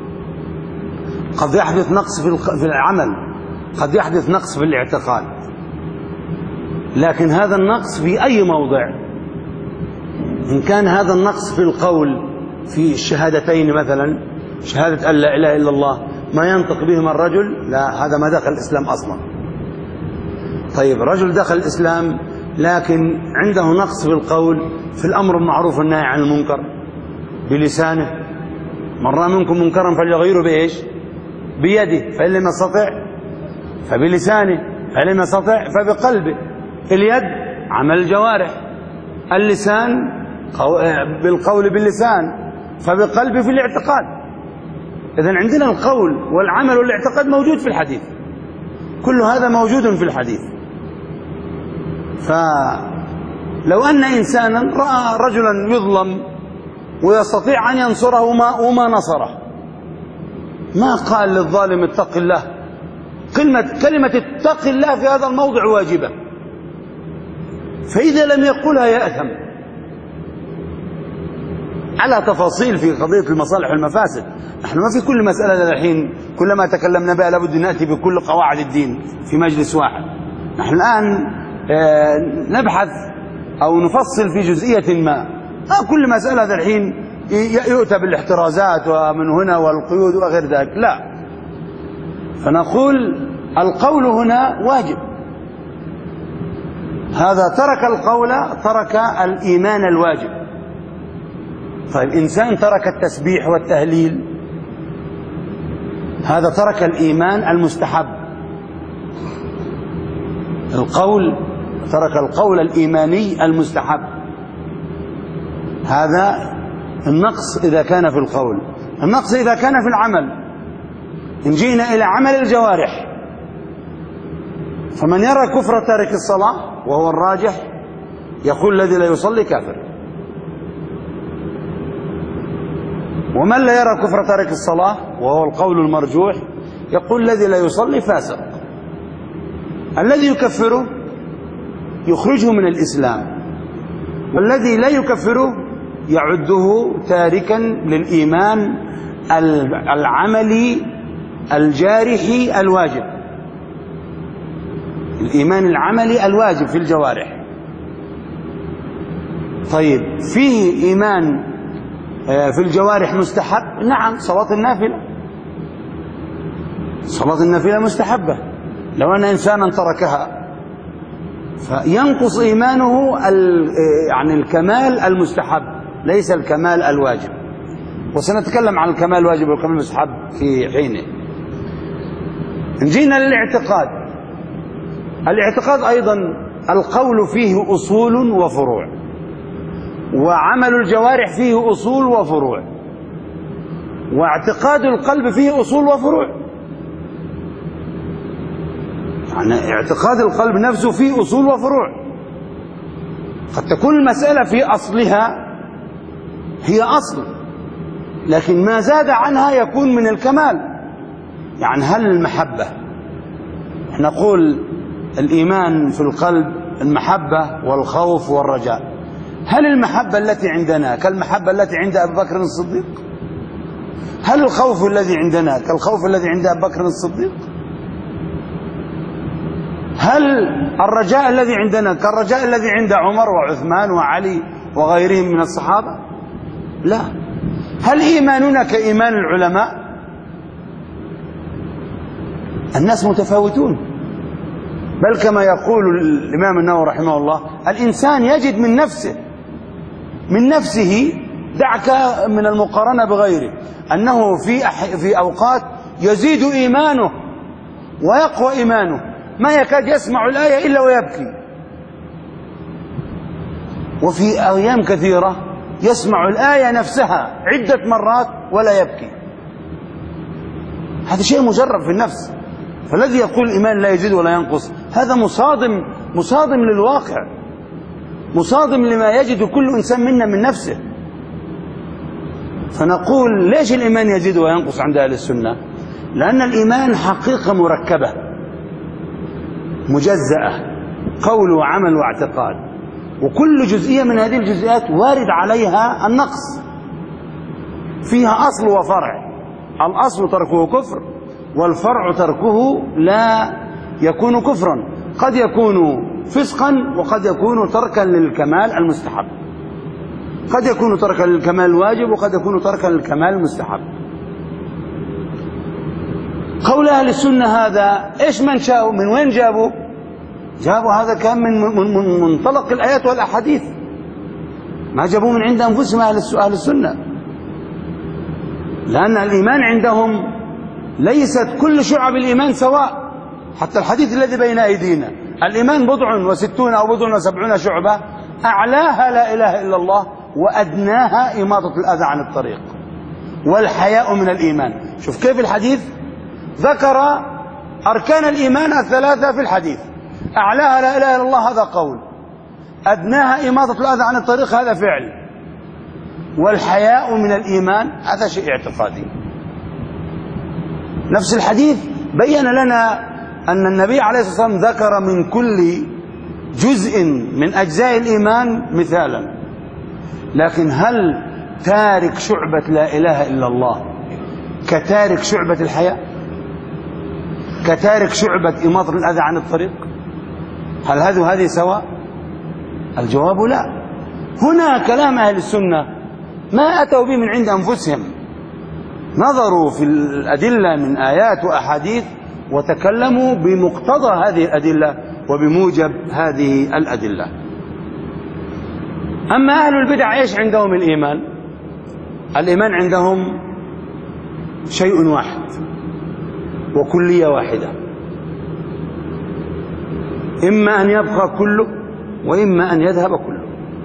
قد يحدث نقص في العمل، قد يحدث نقص في الاعتقاد، لكن هذا النقص في أي موضع. إن كان هذا النقص في القول في الشهادتين مثلا، شهادة أن لا إله إلا الله ما ينطق بهما الرجل، لا، هذا ما دخل الإسلام أصلا. طيب رجل دخل الإسلام لكن عنده نقص في القول في الأمر بالمعروف والنهي عن المنكر بلسانه، من رأى منكم منكرا فليغيره بإيش؟ بيده، فإن لم يستطع فبلسانه، فإن لم يستطع فبقلبه. اليد عمل الجوارح، اللسان بالقول باللسان، فبقلبه في الاعتقاد. إذن عندنا القول والعمل والاعتقاد موجود في الحديث، كل هذا موجود في الحديث. فلو أن إنسانا رأى رجلا يظلم ويستطيع أن ينصره وما نصره، ما قال للظالم اتق الله. كلمة اتق الله في هذا الموضع واجبة، فإذا لم يقولها يأثم. على تفاصيل في قضية المصالح والمفاسد، نحن ما في كل مسألة الحين كلما تكلمنا بها لابد نأتي بكل قواعد الدين في مجلس واحد. نحن الآن نبحث أو نفصل في جزئية ما كل مسألة الحين يؤتى بالاحترازات ومن هنا والقيود وغير ذلك، لا. فنقول القول هنا واجب، هذا ترك القول ترك الإيمان الواجب. طيب إنسان ترك التسبيح والتهليل، هذا ترك الإيمان المستحب. القول ترك القول الإيماني المستحب، هذا النقص إذا كان في القول. النقص إذا كان في العمل. إن جئنا إلى عمل الجوارح، فمن يرى كفر تارك الصلاة وهو الراجح يقول الذي لا يصلي كافر، ومن لا يرى كفر تارك الصلاة وهو القول المرجوح يقول الذي لا يصلي فاسق، الذي يكفره يخرجه من الإسلام، والذي لا يكفره يعده تاركا للإيمان العملي الجارحي الواجب، الإيمان العملي الواجب في الجوارح. طيب فيه إيمان في الجوارح مستحب؟ نعم، صلاة النافلة، صلاة النافلة مستحبة، لو أن إنسانا تركها فينقص إيمانه يعني الكمال المستحب ليس الكمال الواجب، وسنتكلم عن الكمال الواجب والكمال المستحب في حينه. نجينا للاعتقاد. الاعتقاد أيضا القول فيه أصول وفروع، وعمل الجوارح فيه أصول وفروع، واعتقاد القلب فيه أصول وفروع. يعني اعتقاد القلب نفسه فيه أصول وفروع. قد تكون المسألة في أصلها هي أصل، لكن ما زاد عنها يكون من الكمال. يعني هل المحبة، نقول الإيمان في القلب المحبة والخوف والرجاء، هل المحبة التي عندنا كالمحبة التي عند أبي بكر الصديق؟ هل الخوف الذي عندنا كالخوف الذي عند أبي بكر الصديق؟ هل الرجاء الذي عندنا كالرجاء الذي عند عمر وعثمان وعلي وغيرهم من الصحابة؟ لا. هل إيماننا كإيمان العلماء؟ الناس متفاوتون، بل كما يقول الإمام النووي رحمه الله: الإنسان يجد من نفسه دعك من المقارنة بغيره، أنه في أوقات يزيد إيمانه ويقوى إيمانه، ما يكاد يسمع الآية إلا ويبكي، وفي أيام كثيرة يسمع الآية نفسها عدة مرات ولا يبكي. هذا شيء مجرب في النفس. فالذي يقول الإيمان لا يزيد ولا ينقص هذا مصادم للواقع، مصادم لما يجد كل إنسان منا من نفسه. فنقول ليش الإيمان يزيد وينقص عند أهل السنة؟ لأن الإيمان حقيقة مركبة مجزأة، قول وعمل واعتقاد، وكل جزئية من هذه الجزئيات وارد عليها النقص، فيها أصل وفرع. الأصل تركه كفر، والفرع تركه لا يكون كفرا، قد يكون فسقا وقد يكون تركا للكمال المستحب، قد يكون تركا للكمال الواجب وقد يكون تركا للكمال المستحب. قول أهل السنة هذا إيش منشأه؟ من وين جابوا هذا؟ كان من منطلق الآيات والأحاديث، ما جابوه من عند أنفسهم أهل السنة، لأن الإيمان عندهم ليست كل شعب الإيمان سواء. حتى الحديث الذي بين أيدينا: الإيمان 60 أو 70 شعبة، أعلاها لا إله إلا الله، وأدناها إماطة الأذى عن الطريق، والحياء من الإيمان. شوف كيف الحديث ذكر أركان الإيمان الثلاثة في الحديث: أعلاها لا إله إلا الله هذا قول، أدناها إماطة الأذى عن الطريق هذا فعل، والحياء من الإيمان هذا شيء اعتقادي. نفس الحديث بين لنا أن النبي عليه الصلاة والسلام ذكر من كل جزء من أجزاء الإيمان مثالا، لكن هل تارك شعبة لا إله إلا الله كتارك شعبة الحياء، كتارك شعبة إماطة الأذى عن الطريق؟ هل هذه سواء؟ الجواب لا. هنا كلام أهل السنة ما أتوا به من عند أنفسهم، نظروا في الأدلة من آيات وأحاديث وتكلموا بمقتضى هذه الأدلة وبموجب هذه الأدلة. أما أهل البدع إيش عندهم الإيمان؟ الإيمان عندهم شيء واحد وكلية واحدة، إما أن يبقى كله وإما أن يذهب كله.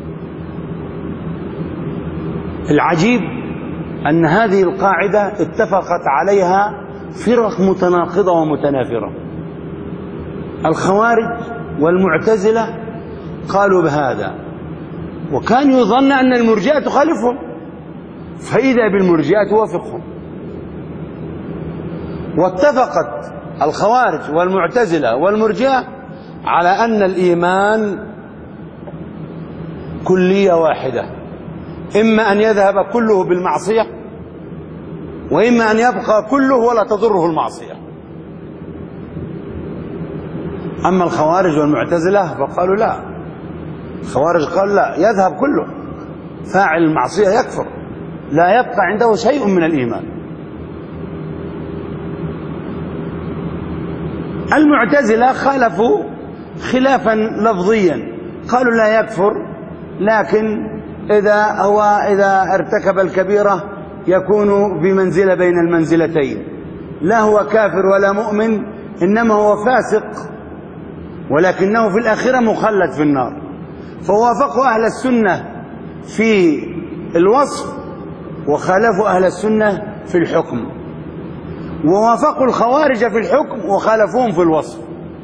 العجيب أن هذه القاعدة اتفقت عليها فرق متناقضة ومتنافرة. الخوارج والمعتزلة قالوا بهذا، وكان يظن أن المرجئة تخالفهم، فإذا بالمرجئة توافقهم. واتفقت الخوارج والمعتزلة والمرجئة على أن الإيمان كلية واحدة، إما أن يذهب كله بالمعصية، وإما أن يبقى كله ولا تضره المعصية. أما الخوارج والمعتزلة فقالوا لا، الخوارج قالوا لا، يذهب كله، فاعل المعصية يكفر، لا يبقى عنده شيء من الإيمان. المعتزلة خالفوا خلافا لفظيا، قالوا لا يكفر، لكن إذا ارتكب الكبيرة يكون بمنزلة بين المنزلتين، لا هو كافر ولا مؤمن، إنما هو فاسق، ولكنه في الآخرة مخلد في النار. فوافقوا أهل السنة في الوصف وخالفوا أهل السنة في الحكم، ووافقوا الخوارج في الحكم وخالفوهم في الوصف.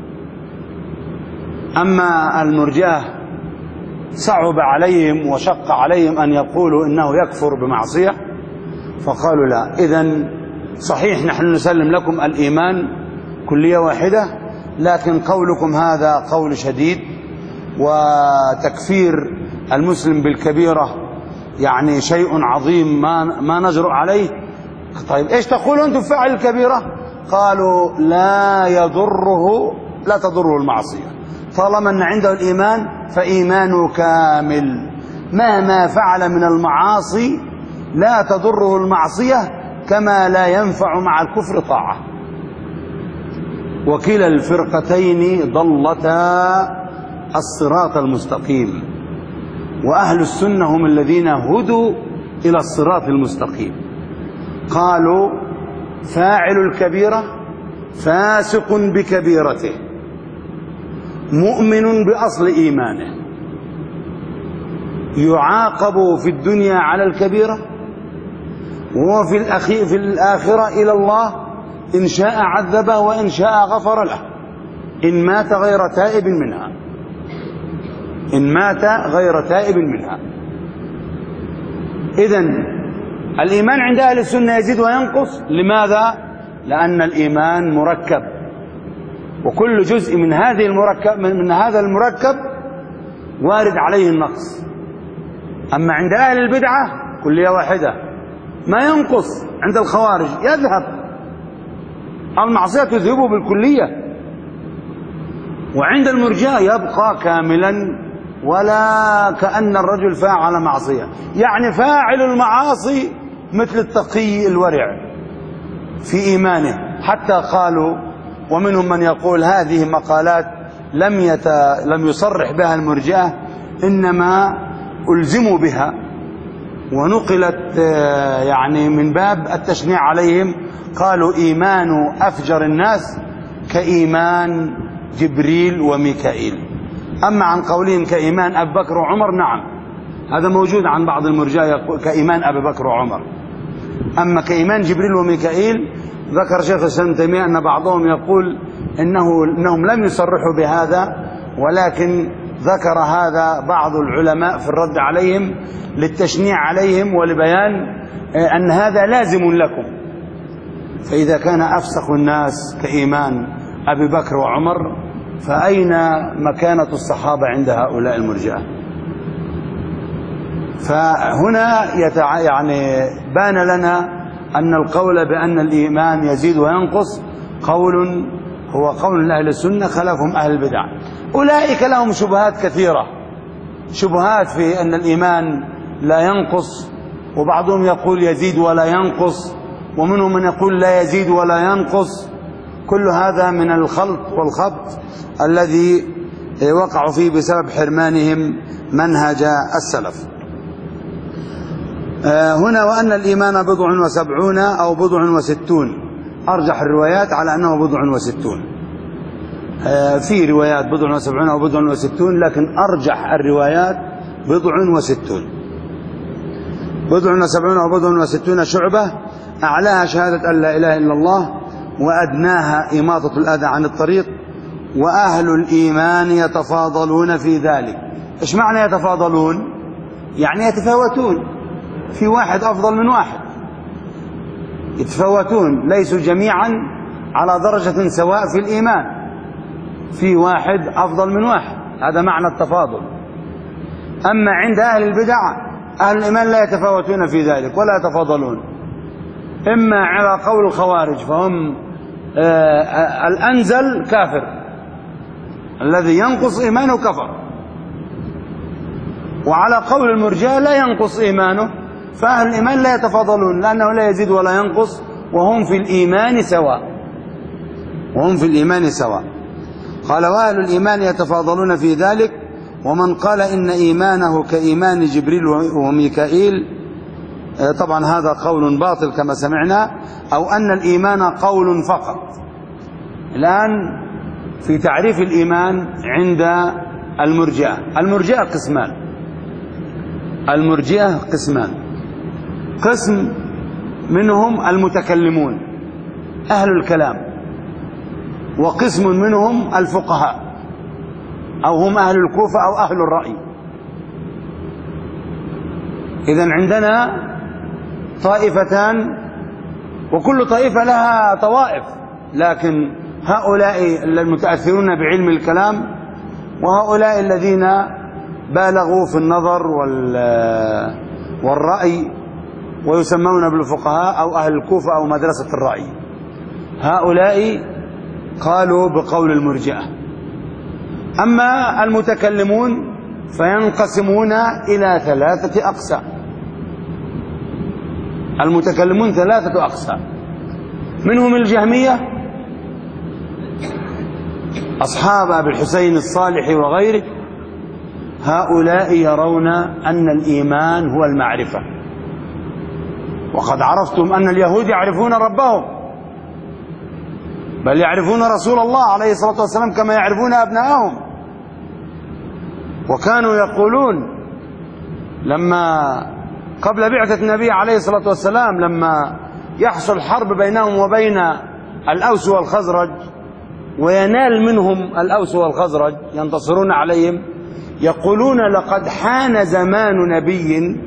أما المرجئة صعب عليهم وشق عليهم أن يقولوا إنه يكفر بمعصية، فقالوا لا، إذن صحيح نحن نسلم لكم الإيمان كلية واحدة، لكن قولكم هذا قول شديد، وتكفير المسلم بالكبيرة يعني شيء عظيم ما نجرؤ عليه. طيب إيش تقولوا أنتم في فاعل الكبيرة؟ قالوا لا تضره المعصية، طالما أن عنده الإيمان فإيمانه كامل، مهما فعل من المعاصي لا تضره المعصية، كما لا ينفع مع الكفر طاعة. وكلا الفرقتين ضلتا الصراط المستقيم، وأهل السنة هم الذين هدوا إلى الصراط المستقيم. قالوا فاعل الكبيرة فاسق بكبيرته مؤمن بأصل إيمانه، يعاقب في الدنيا على الكبيرة، وهو في الآخرة إلى الله إن شاء عذبه وإن شاء غفر له، إن مات غير تائب منها، إن مات غير تائب منها. إذن الإيمان عند أهل السنة يزيد وينقص. لماذا؟ لأن الإيمان مركب، وكل جزء من هذا المركب وارد عليه النقص. أما عند أهل البدعة كلية واحدة، ما ينقص. عند الخوارج يذهب، المعصية تذهبه بالكلية، وعند المرجئة يبقى كاملا ولا كأن الرجل فاعل معصية. يعني فاعل المعاصي مثل التقي الورع في إيمانه. حتى قالوا، ومنهم من يقول هذه مقالات لم يصرح بها المرجئة، إنما ألزموا بها ونقلت يعني من باب التشنيع عليهم. قالوا إيمان أفجر الناس كإيمان جبريل وميكائيل. أما عن قولهم كإيمان أبي بكر وعمر، نعم هذا موجود عن بعض المرجئة، يقول كإيمان أبي بكر وعمر. أما كإيمان جبريل وميكائيل، ذكر شيخ الإسلام ابن تيمية أن بعضهم يقول إنهم لم يصرحوا بهذا، ولكن ذكر هذا بعض العلماء في الرد عليهم للتشنيع عليهم ولبيان أن هذا لازم لكم. فإذا كان أفسق الناس كإيمان أبي بكر وعمر، فأين مكانة الصحابة عند هؤلاء المرجئة؟ فهنا يعني بان لنا أن القول بأن الإيمان يزيد وينقص هو قول أهل السنة، خلافهم أهل البدع. أولئك لهم شبهات كثيرة، شبهات في أن الإيمان لا ينقص، وبعضهم يقول يزيد ولا ينقص، ومنهم من يقول لا يزيد ولا ينقص. كل هذا من الخلط والخبط الذي وقعوا فيه بسبب حرمانهم منهج السلف. هنا وأن الإيمان 70 أو 60، أرجح الروايات على أنه 60. في روايات 70 أو 60، لكن أرجح الروايات 60. 70 أو 60 شعبة، أعلاها شهادة أن لا إله إلا الله، وأدناها إماطة الأذى عن الطريق، وأهل الإيمان يتفاضلون في ذلك. إيش معنى يتفاضلون؟ يعني يتفاوتون، في واحد أفضل من واحد، يتفاوتون، ليسوا جميعا على درجة سواء في الإيمان، في واحد أفضل من واحد، هذا معنى التفاضل. أما عند أهل البدع أهل الإيمان لا يتفاوتون في ذلك ولا يتفاضلون، إما على قول الخوارج فهم الأنزل كافر، الذي ينقص إيمانه كفر، وعلى قول المرجئة لا ينقص إيمانه، فأهل الإيمان لا يتفاضلون لأنه لا يزيد ولا ينقص وهم في الإيمان سواء، وهم في الإيمان سواء. قال وأهل الإيمان يتفاضلون في ذلك. ومن قال إن إيمانه كإيمان جبريل وميكائيل، طبعا هذا قول باطل كما سمعنا، أو أن الإيمان قول فقط. الآن في تعريف الإيمان عند المرجئة، المرجئة قسمان، المرجئة قسمان، قسم منهم المتكلمون أهل الكلام، وقسم منهم الفقهاء أو هم أهل الكوفة أو أهل الرأي. إذن عندنا طائفتان، وكل طائفة لها طوائف، لكن هؤلاء المتأثرون بعلم الكلام، وهؤلاء الذين بالغوا في النظر والرأي ويسمون بالفقهاء أو أهل الكوفة أو مدرسة الرأي. هؤلاء قالوا بقول المرجئة. أما المتكلمون فينقسمون إلى 3 أقسام. المتكلمون 3 أقسام، منهم الجهمية أصحاب أبي الحسين الصالح وغيره، هؤلاء يرون أن الإيمان هو المعرفة. وقد عرفتم أن اليهود يعرفون ربهم، بل يعرفون رسول الله عليه الصلاة والسلام كما يعرفون أبنائهم. وكانوا يقولون لما قبل بعثة النبي عليه الصلاة والسلام، لما يحصل حرب بينهم وبين الأوس والخزرج وينال منهم الأوس والخزرج ينتصرون عليهم، يقولون لقد حان زمان نبي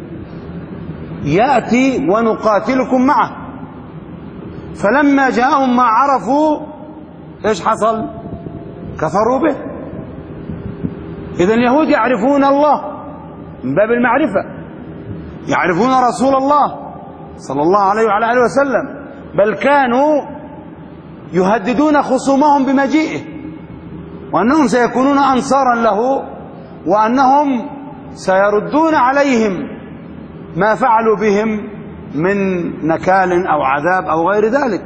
يأتي ونقاتلكم معه. فلما جاءهم ما عرفوا إيش حصل؟ كفروا به. إذن اليهود يعرفون الله من باب المعرفة، يعرفون رسول الله صلى الله عليه وعلى آله وسلم، بل كانوا يهددون خصومهم بمجيئه، وأنهم سيكونون أنصارا له، وأنهم سيردون عليهم ما فعلوا بهم من نكال أو عذاب أو غير ذلك.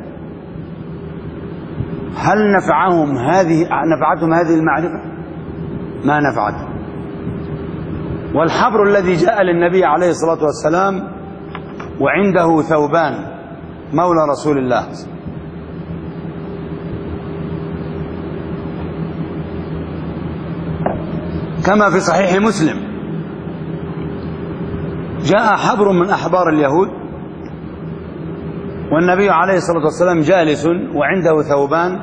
هل نفعتهم هذه المعرفة؟ ما نفعتهم. والحبر الذي جاء للنبي عليه الصلاة والسلام وعنده ثوبان مولى رسول الله، كما في صحيح مسلم، جاء حبر من أحبار اليهود والنبي عليه الصلاة والسلام جالس وعنده ثوبان،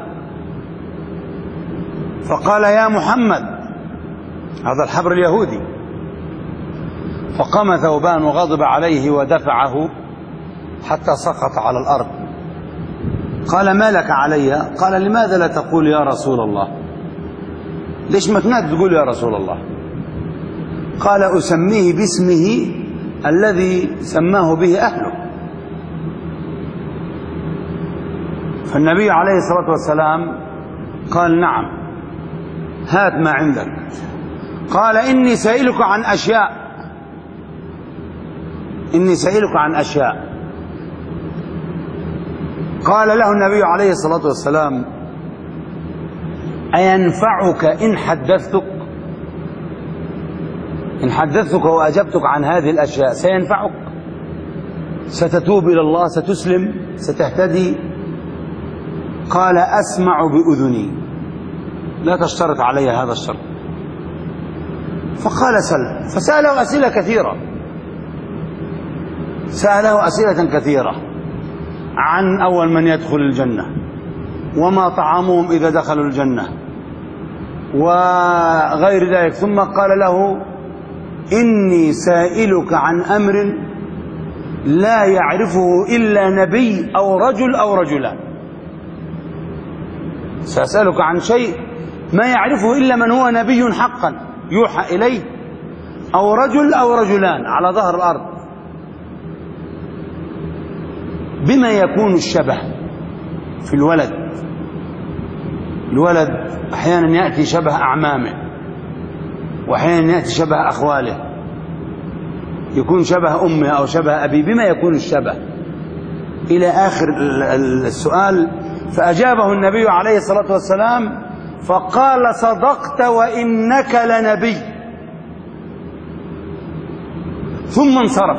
فقال يا محمد، هذا الحبر اليهودي، فقام ثوبان وغضب عليه ودفعه حتى سقط على الأرض. قال ما لك علي؟ قال لماذا لا تقول يا رسول الله؟ ليش ما تقول يا رسول الله؟ قال أسميه باسمه الذي سماه به أهله. فالنبي عليه الصلاة والسلام قال نعم، هات ما عندك. قال إني سائلك عن أشياء، إني سائلك عن أشياء. قال له النبي عليه الصلاة والسلام أينفعك إن حدثتك؟ إن حدثتك وأجبتك عن هذه الأشياء سينفعك؟ ستتوب إلى الله، ستسلم، ستهتدي؟ قال أسمع بأذني، لا تشترط علي هذا الشرط. فقال سل. فسأله أسئلة كثيرة، سأله أسئلة كثيرة عن أول من يدخل الجنة، وما طعامهم إذا دخلوا الجنة، وغير ذلك. ثم قال له إني سائلك عن أمر لا يعرفه إلا نبي أو رجل أو رجلان. سأسألك عن شيء ما يعرفه إلا من هو نبي حقا يوحى إليه، أو رجل أو رجلان على ظهر الأرض. بما يكون الشبه في الولد؟ الولد أحيانا يأتي شبه أعمامه، وأحيانا يأتي شبه أخواله، يكون شبه أمه أو شبه أبيه. بما يكون الشبه؟ إلى آخر السؤال. فأجابه النبي عليه الصلاة والسلام فقال: صدقت وإنك لنبي. ثم انصرف.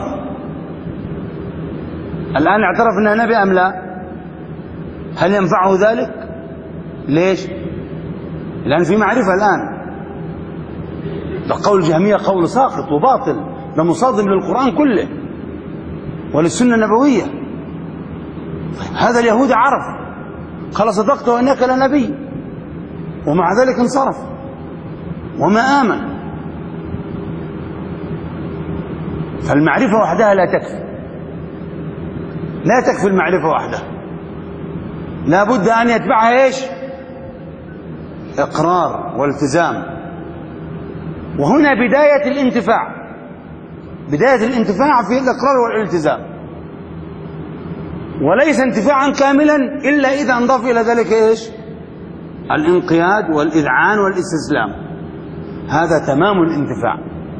الآن اعترف أنه نبي أم لا؟ هل ينفعه ذلك؟ ليش؟ لأن في معرفة الآن. ده قول الجهمية قول ساقط وباطل، ده مصادم للقرآن كله وللسنة النبوية. هذا اليهود عرف، قال: صدقت وإنك لنبي، ومع ذلك انصرف وما آمن. فالمعرفة وحدها لا تكفي، لا تكفي المعرفة وحدها، لا بد أن يتبعها إيش؟ إقرار والتزام. وهنا بداية الانتفاع، بداية الانتفاع في الإقرار والالتزام، وليس انتفاعا كاملا إلا إذا انضاف إلى ذلك إيش؟ الانقياد والإذعان والاستسلام. هذا تمام الانتفاع.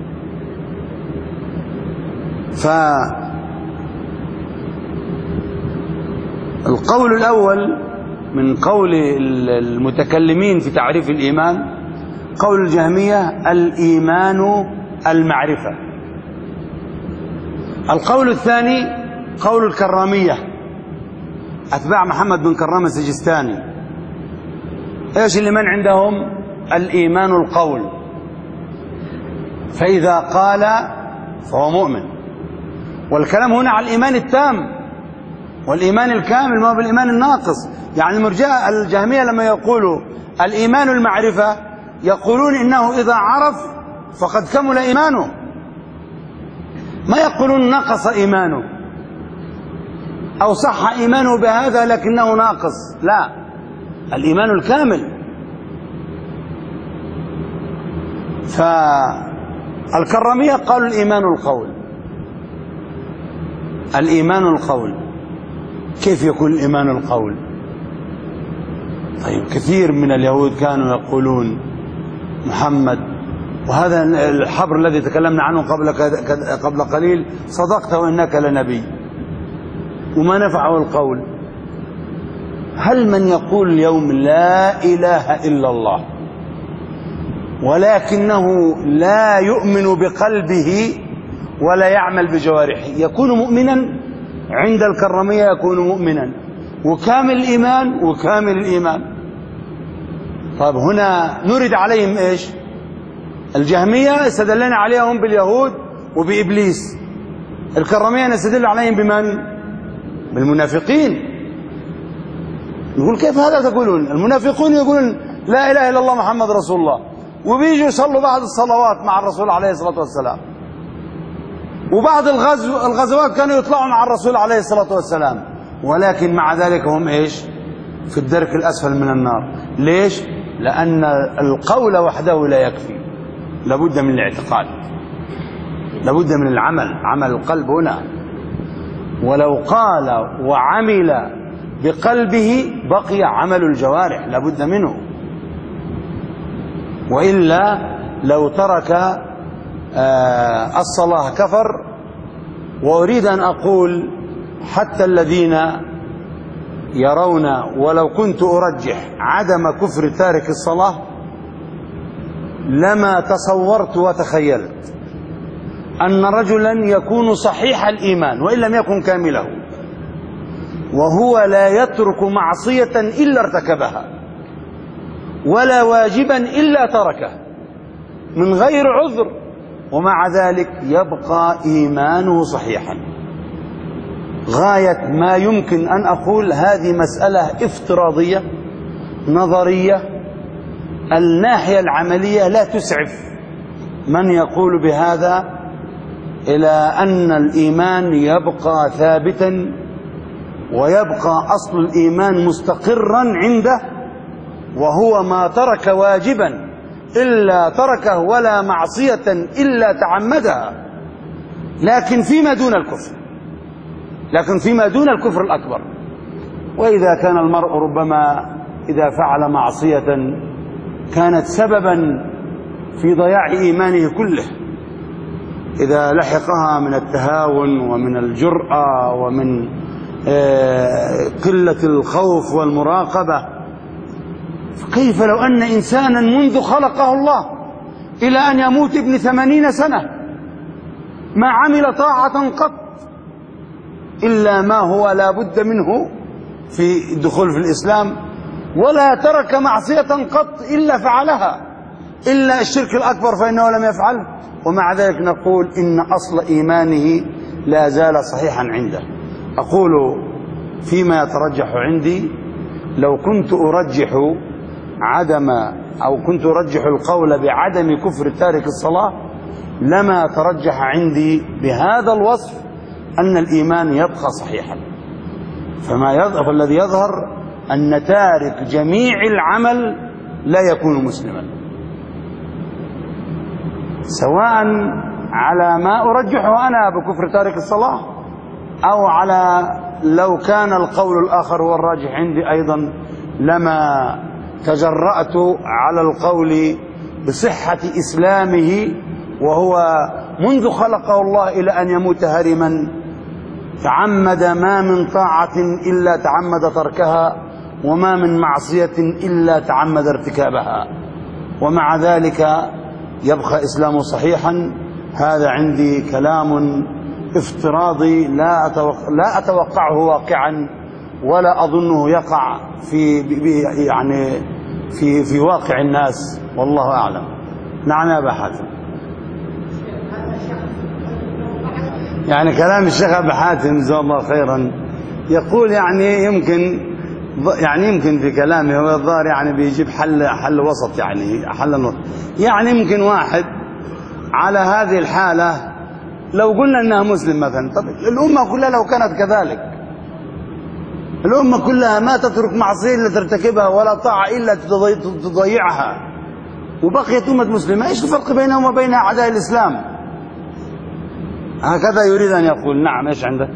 فالقول الأول من قول المتكلمين في تعريف الإيمان قول الجهمية: الإيمان المعرفة. القول الثاني قول الكرامية، أتباع محمد بن كرام السجستاني. إيش الإيمان عندهم؟ الإيمان القول، فإذا قال فهو مؤمن. والكلام هنا على الإيمان التام والإيمان الكامل، ما هو بالإيمان الناقص. يعني المرجئة الجهمية لما يقولوا الإيمان المعرفة يقولون إنه إذا عرف فقد كمل إيمانه، ما يقولون نقص إيمانه أو صح إيمانه بهذا لكنه ناقص، لا، الإيمان الكامل. فالكرامية قالوا الإيمان القول. الإيمان القول، كيف يكون الإيمان القول؟ طيب، كثير من اليهود كانوا يقولون محمد، وهذا الحبر الذي تكلمنا عنه قبل قليل: صدقت وإنك لنبي، وما نفعه القول. هل من يقول اليوم لا إله إلا الله ولكنه لا يؤمن بقلبه ولا يعمل بجوارحه يكون مؤمنا؟ عند الكرامية يكون مؤمنا وكامل الإيمان وكامل الإيمان. طيب، هنا نرد عليهم إيش؟ الجهمية استدلنا عليهم باليهود وبإبليس، الكرامية نستدل عليهم بمن؟ بالمنافقين. يقول: كيف هذا تقولون؟ المنافقون يقولون لا إله إلا الله محمد رسول الله، وبيجوا يصلوا بعض الصلوات مع الرسول عليه الصلاة والسلام، وبعض الغزوات كانوا يطلعوا مع الرسول عليه الصلاة والسلام، ولكن مع ذلك هم إيش؟ في الدرك الأسفل من النار. ليش؟ لأن القول وحده لا يكفي، لابد من الاعتقاد، لابد من العمل، عمل القلب هنا. ولو قال وعمل بقلبه بقي عمل الجوارح، لابد منه، وإلا لو ترك الصلاة كفر. وأريد أن أقول حتى الذين يرون، ولو كنت أرجح عدم كفر تارك الصلاة، لما تصورت وتخيلت أن رجلا يكون صحيح الإيمان وإن لم يكن كامله، وهو لا يترك معصية إلا ارتكبها ولا واجبا إلا تركه من غير عذر، ومع ذلك يبقى إيمانه صحيحا. غاية ما يمكن أن أقول هذه مسألة افتراضية نظرية، الناحية العملية لا تسعف من يقول بهذا إلى أن الإيمان يبقى ثابتا ويبقى أصل الإيمان مستقرا عنده وهو ما ترك واجبا إلا تركه ولا معصية إلا تعمدها، لكن فيما دون الكفر الأكبر. وإذا كان المرء ربما إذا فعل معصية كانت سببا في ضياع إيمانه كله، إذا لحقها من التهاون ومن الجرأة ومن قلة الخوف والمراقبة، فكيف لو أن إنسانا منذ خلقه الله إلى أن يموت ابن 80 سنة ما عمل طاعة قط إلا ما هو لا بد منه في الدخول في الإسلام، ولا ترك معصية قط إلا فعلها، إلا الشرك الأكبر فإنه لم يفعله، ومع ذلك نقول إن أصل إيمانه لا زال صحيحا عنده. أقول فيما يترجح عندي، لو كنت أرجح كنت أرجح القول بعدم كفر تارك الصلاة لما ترجح عندي بهذا الوصف أن الإيمان يبقى صحيحا. فالذي يظهر أن تارك جميع العمل لا يكون مسلما، سواء على ما أرجحه أنا بكفر تارك الصلاة، أو على لو كان القول الآخر هو الراجح عندي أيضا لما تجرأت على القول بصحة إسلامه، وهو منذ خلقه الله إلى أن يموت هرما تعمد ما من طاعة إلا تعمد تركها، وما من معصية إلا تعمد ارتكابها، ومع ذلك يبقى إسلامه صحيحا. هذا عندي كلام افتراضي لا أتوقعه واقعا، ولا أظنه يقع في واقع الناس، والله أعلم. نعم يا أبا حاتم. يعني كلام الشيخ أبا حاتم جزاه الله خيرا يقول يمكن في كلامه هو الظاهر بيجيب حل وسط، يعني يمكن واحد على هذه الحالة لو قلنا انها مسلم مثلا، طب الامه كلها لو كانت كذلك، الامه كلها ما تترك معصيه الا ترتكبها ولا طاعه الا تضيعها، وبقيت امه مسلمه، ايش الفرق بينهم وبين اعداء الاسلام؟ هكذا يريد ان يقول. نعم، ايش عندك؟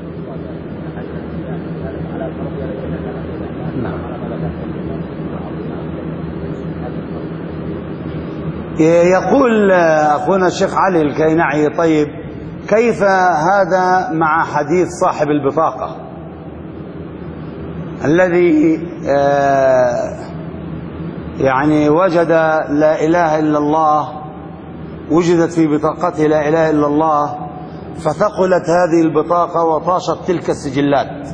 يقول أخونا الشيخ علي الكينعي: طيب كيف هذا مع حديث صاحب البطاقة الذي وجد لا إله إلا الله، وجدت في بطاقته لا إله إلا الله، فثقلت هذه البطاقة وطاشت تلك السجلات،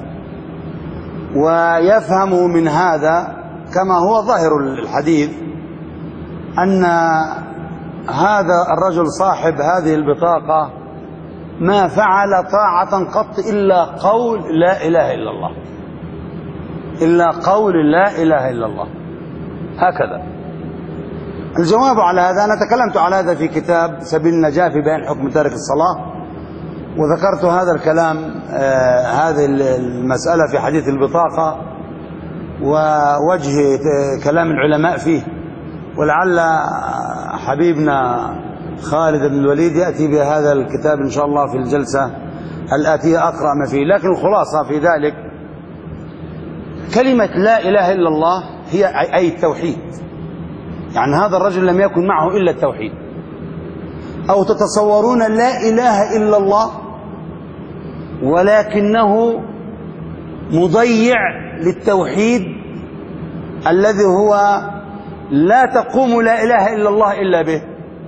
ويفهم من هذا كما هو ظاهر الحديث أن هذا الرجل صاحب هذه البطاقة ما فعل طاعة قط إلا قول لا إله إلا الله، إلا قول لا إله إلا الله، هكذا. الجواب على هذا، أنا تكلمت على هذا في كتاب سبيل النجاة في بيان حكم تارك الصلاة، وذكرت هذا الكلام، هذه المسألة في حديث البطاقة ووجه كلام العلماء فيه، ولعل حبيبنا خالد بن الوليد يأتي بهذا الكتاب إن شاء الله في الجلسة الآتية أقرأ ما فيه. لكن الخلاصة في ذلك كلمة لا إله إلا الله هي أي التوحيد، يعني هذا الرجل لم يكن معه إلا التوحيد. أو تتصورون لا إله إلا الله ولكنه مضيع للتوحيد الذي هو لا تقوم لا إله إلا الله إلا به.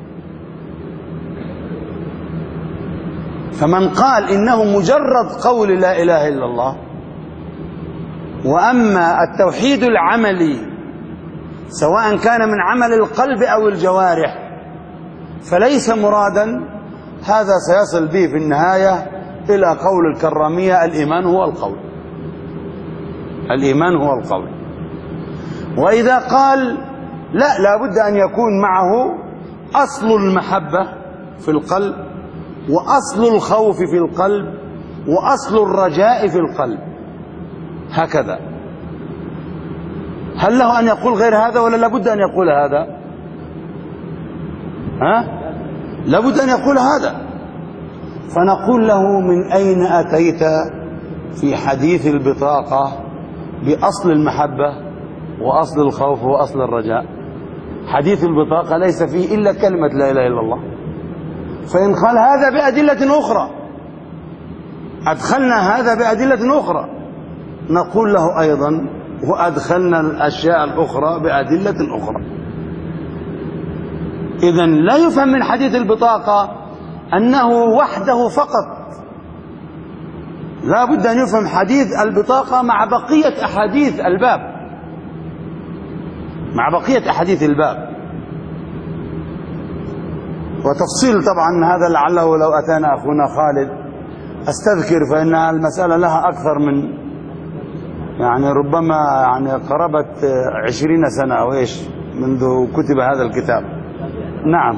فمن قال إنه مجرد قول لا إله إلا الله، وأما التوحيد العملي سواء كان من عمل القلب أو الجوارح فليس مرادا، هذا سيصل به في النهاية إلى قول الكرامية: الإيمان هو القول، الإيمان هو القول. وإذا قال لا بد أن يكون معه أصل المحبة في القلب، وأصل الخوف في القلب، وأصل الرجاء في القلب، هكذا. هل له أن يقول غير هذا ولا لابد أن يقول هذا؟ لابد أن يقول هذا. فنقول له: من أين أتيت في حديث البطاقة بأصل المحبة وأصل الخوف وأصل الرجاء؟ حديث البطاقة ليس فيه إلا كلمة لا إله إلا الله. فإن قال هذا بأدلة أخرى، أدخلنا هذا بأدلة أخرى، نقول له أيضا: وأدخلنا الأشياء الأخرى بأدلة أخرى. إذن لا يفهم من حديث البطاقة أنه وحده فقط، لا بد أن يفهم حديث البطاقة مع بقية أحاديث الباب، مع بقية أحاديث الباب. وتفصيل طبعا هذا لعله لو أتانا أخونا خالد أستذكر، فإن المسألة لها أكثر من يعني ربما يعني قرابة 20 سنة أو إيش منذ كتب هذا الكتاب. نعم.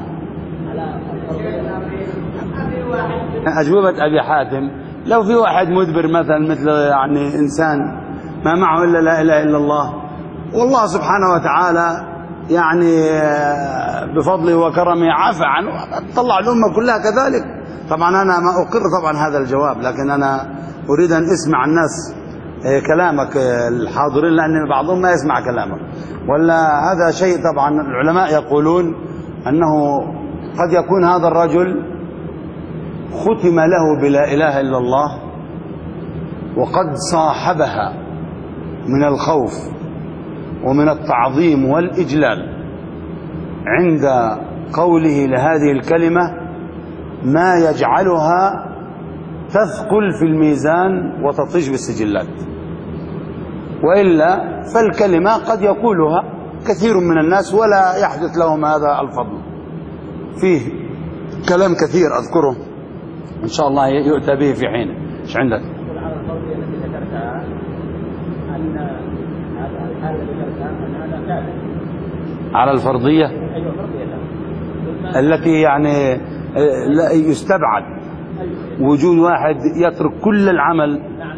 أجوبة أبي حاتم: لو في واحد مدبر مثل يعني إنسان ما معه إلا لا إله إلا الله، والله سبحانه وتعالى يعني بفضله وكرمه عفى عنه، طلع الأمة كلها كذلك. طبعا أنا ما أقر طبعا هذا الجواب، لكن أنا أريد أن أسمع الناس كلامك الحاضرين، لأن بعضهم ما يسمع كلامك. ولا هذا شيء طبعا العلماء يقولون أنه قد يكون هذا الرجل ختم له بلا إله إلا الله وقد صاحبها من الخوف ومن التعظيم والإجلال عند قوله لهذه الكلمة ما يجعلها تثقل في الميزان وتطيش بالسجلات، وإلا فالكلمة قد يقولها كثير من الناس ولا يحدث لهم هذا الفضل. فيه كلام كثير أذكره إن شاء الله يؤتى به في حينه. إيش عندك؟ على الفرضية التي يعني لا يستبعد وجود واحد يترك كل العمل. لا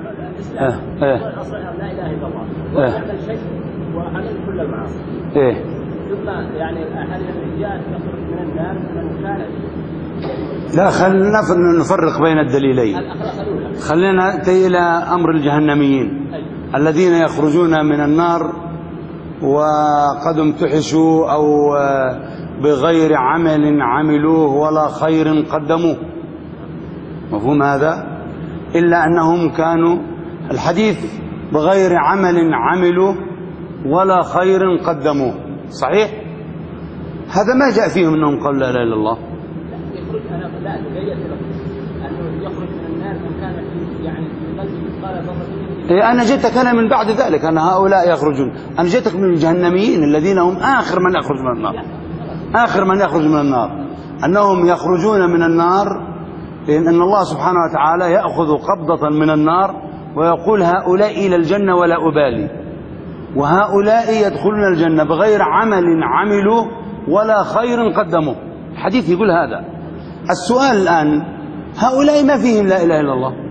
إله إلا الله ويعمل شيء وعمل كل المعاصي. ثم يعني الأحاديث الرجال يخرج من النار من كان. لا، خلينا نفرق بين الدليلين. خلينا نأتي إلى أمر الجهنميين الذين يخرجون من النار وقد امتحشوا أو بغير عمل عملوه ولا خير قدموه، مفهوم هذا؟ إلا أنهم كانوا الحديث بغير عمل عملوا ولا خير قدموه، صحيح؟ هذا ما جاء فيهم أنهم قالوا لا إله إلا الله. يخرج أنا لا تبين أنه يخرج من النار من كان يعني في قلبه قال ضرب. أنا جئتك أنا من بعد ذلك، أنا هؤلاء يخرجون، أنا جئتك من الجهنميين الذين هم آخر من يخرج من النار، آخر من يخرج من النار، أنهم يخرجون من النار لأن الله سبحانه وتعالى يأخذ قبضة من النار ويقول هؤلاء إلى الجنة ولا أبالي، وهؤلاء يدخلون الجنة بغير عمل عملوا ولا خير قدموا. الحديث يقول هذا. السؤال الآن: هؤلاء ما فيهم لا إله إلا الله؟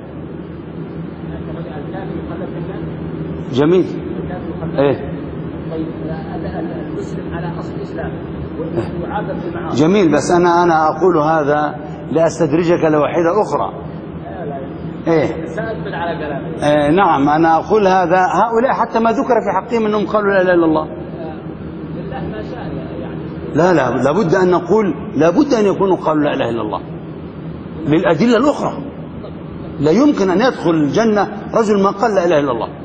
جميل. المسلم على أصل الإسلام ويعاقب بالمعاصي. جميل، بس أنا أقول هذا لأستدرجك لوحيدة أخرى. سأثبت على كلامك. نعم، أنا أقول هذا هؤلاء حتى ما ذكر في حقهم أنهم قالوا لا إله إلا الله. بالله ما شاء يعني. لا لابد أن نقول لابد أن يكونوا قالوا لا إله إلا الله للأدلة الأخرى. لا يمكن أن يدخل الجنة رجل ما قال لا إله إلا الله.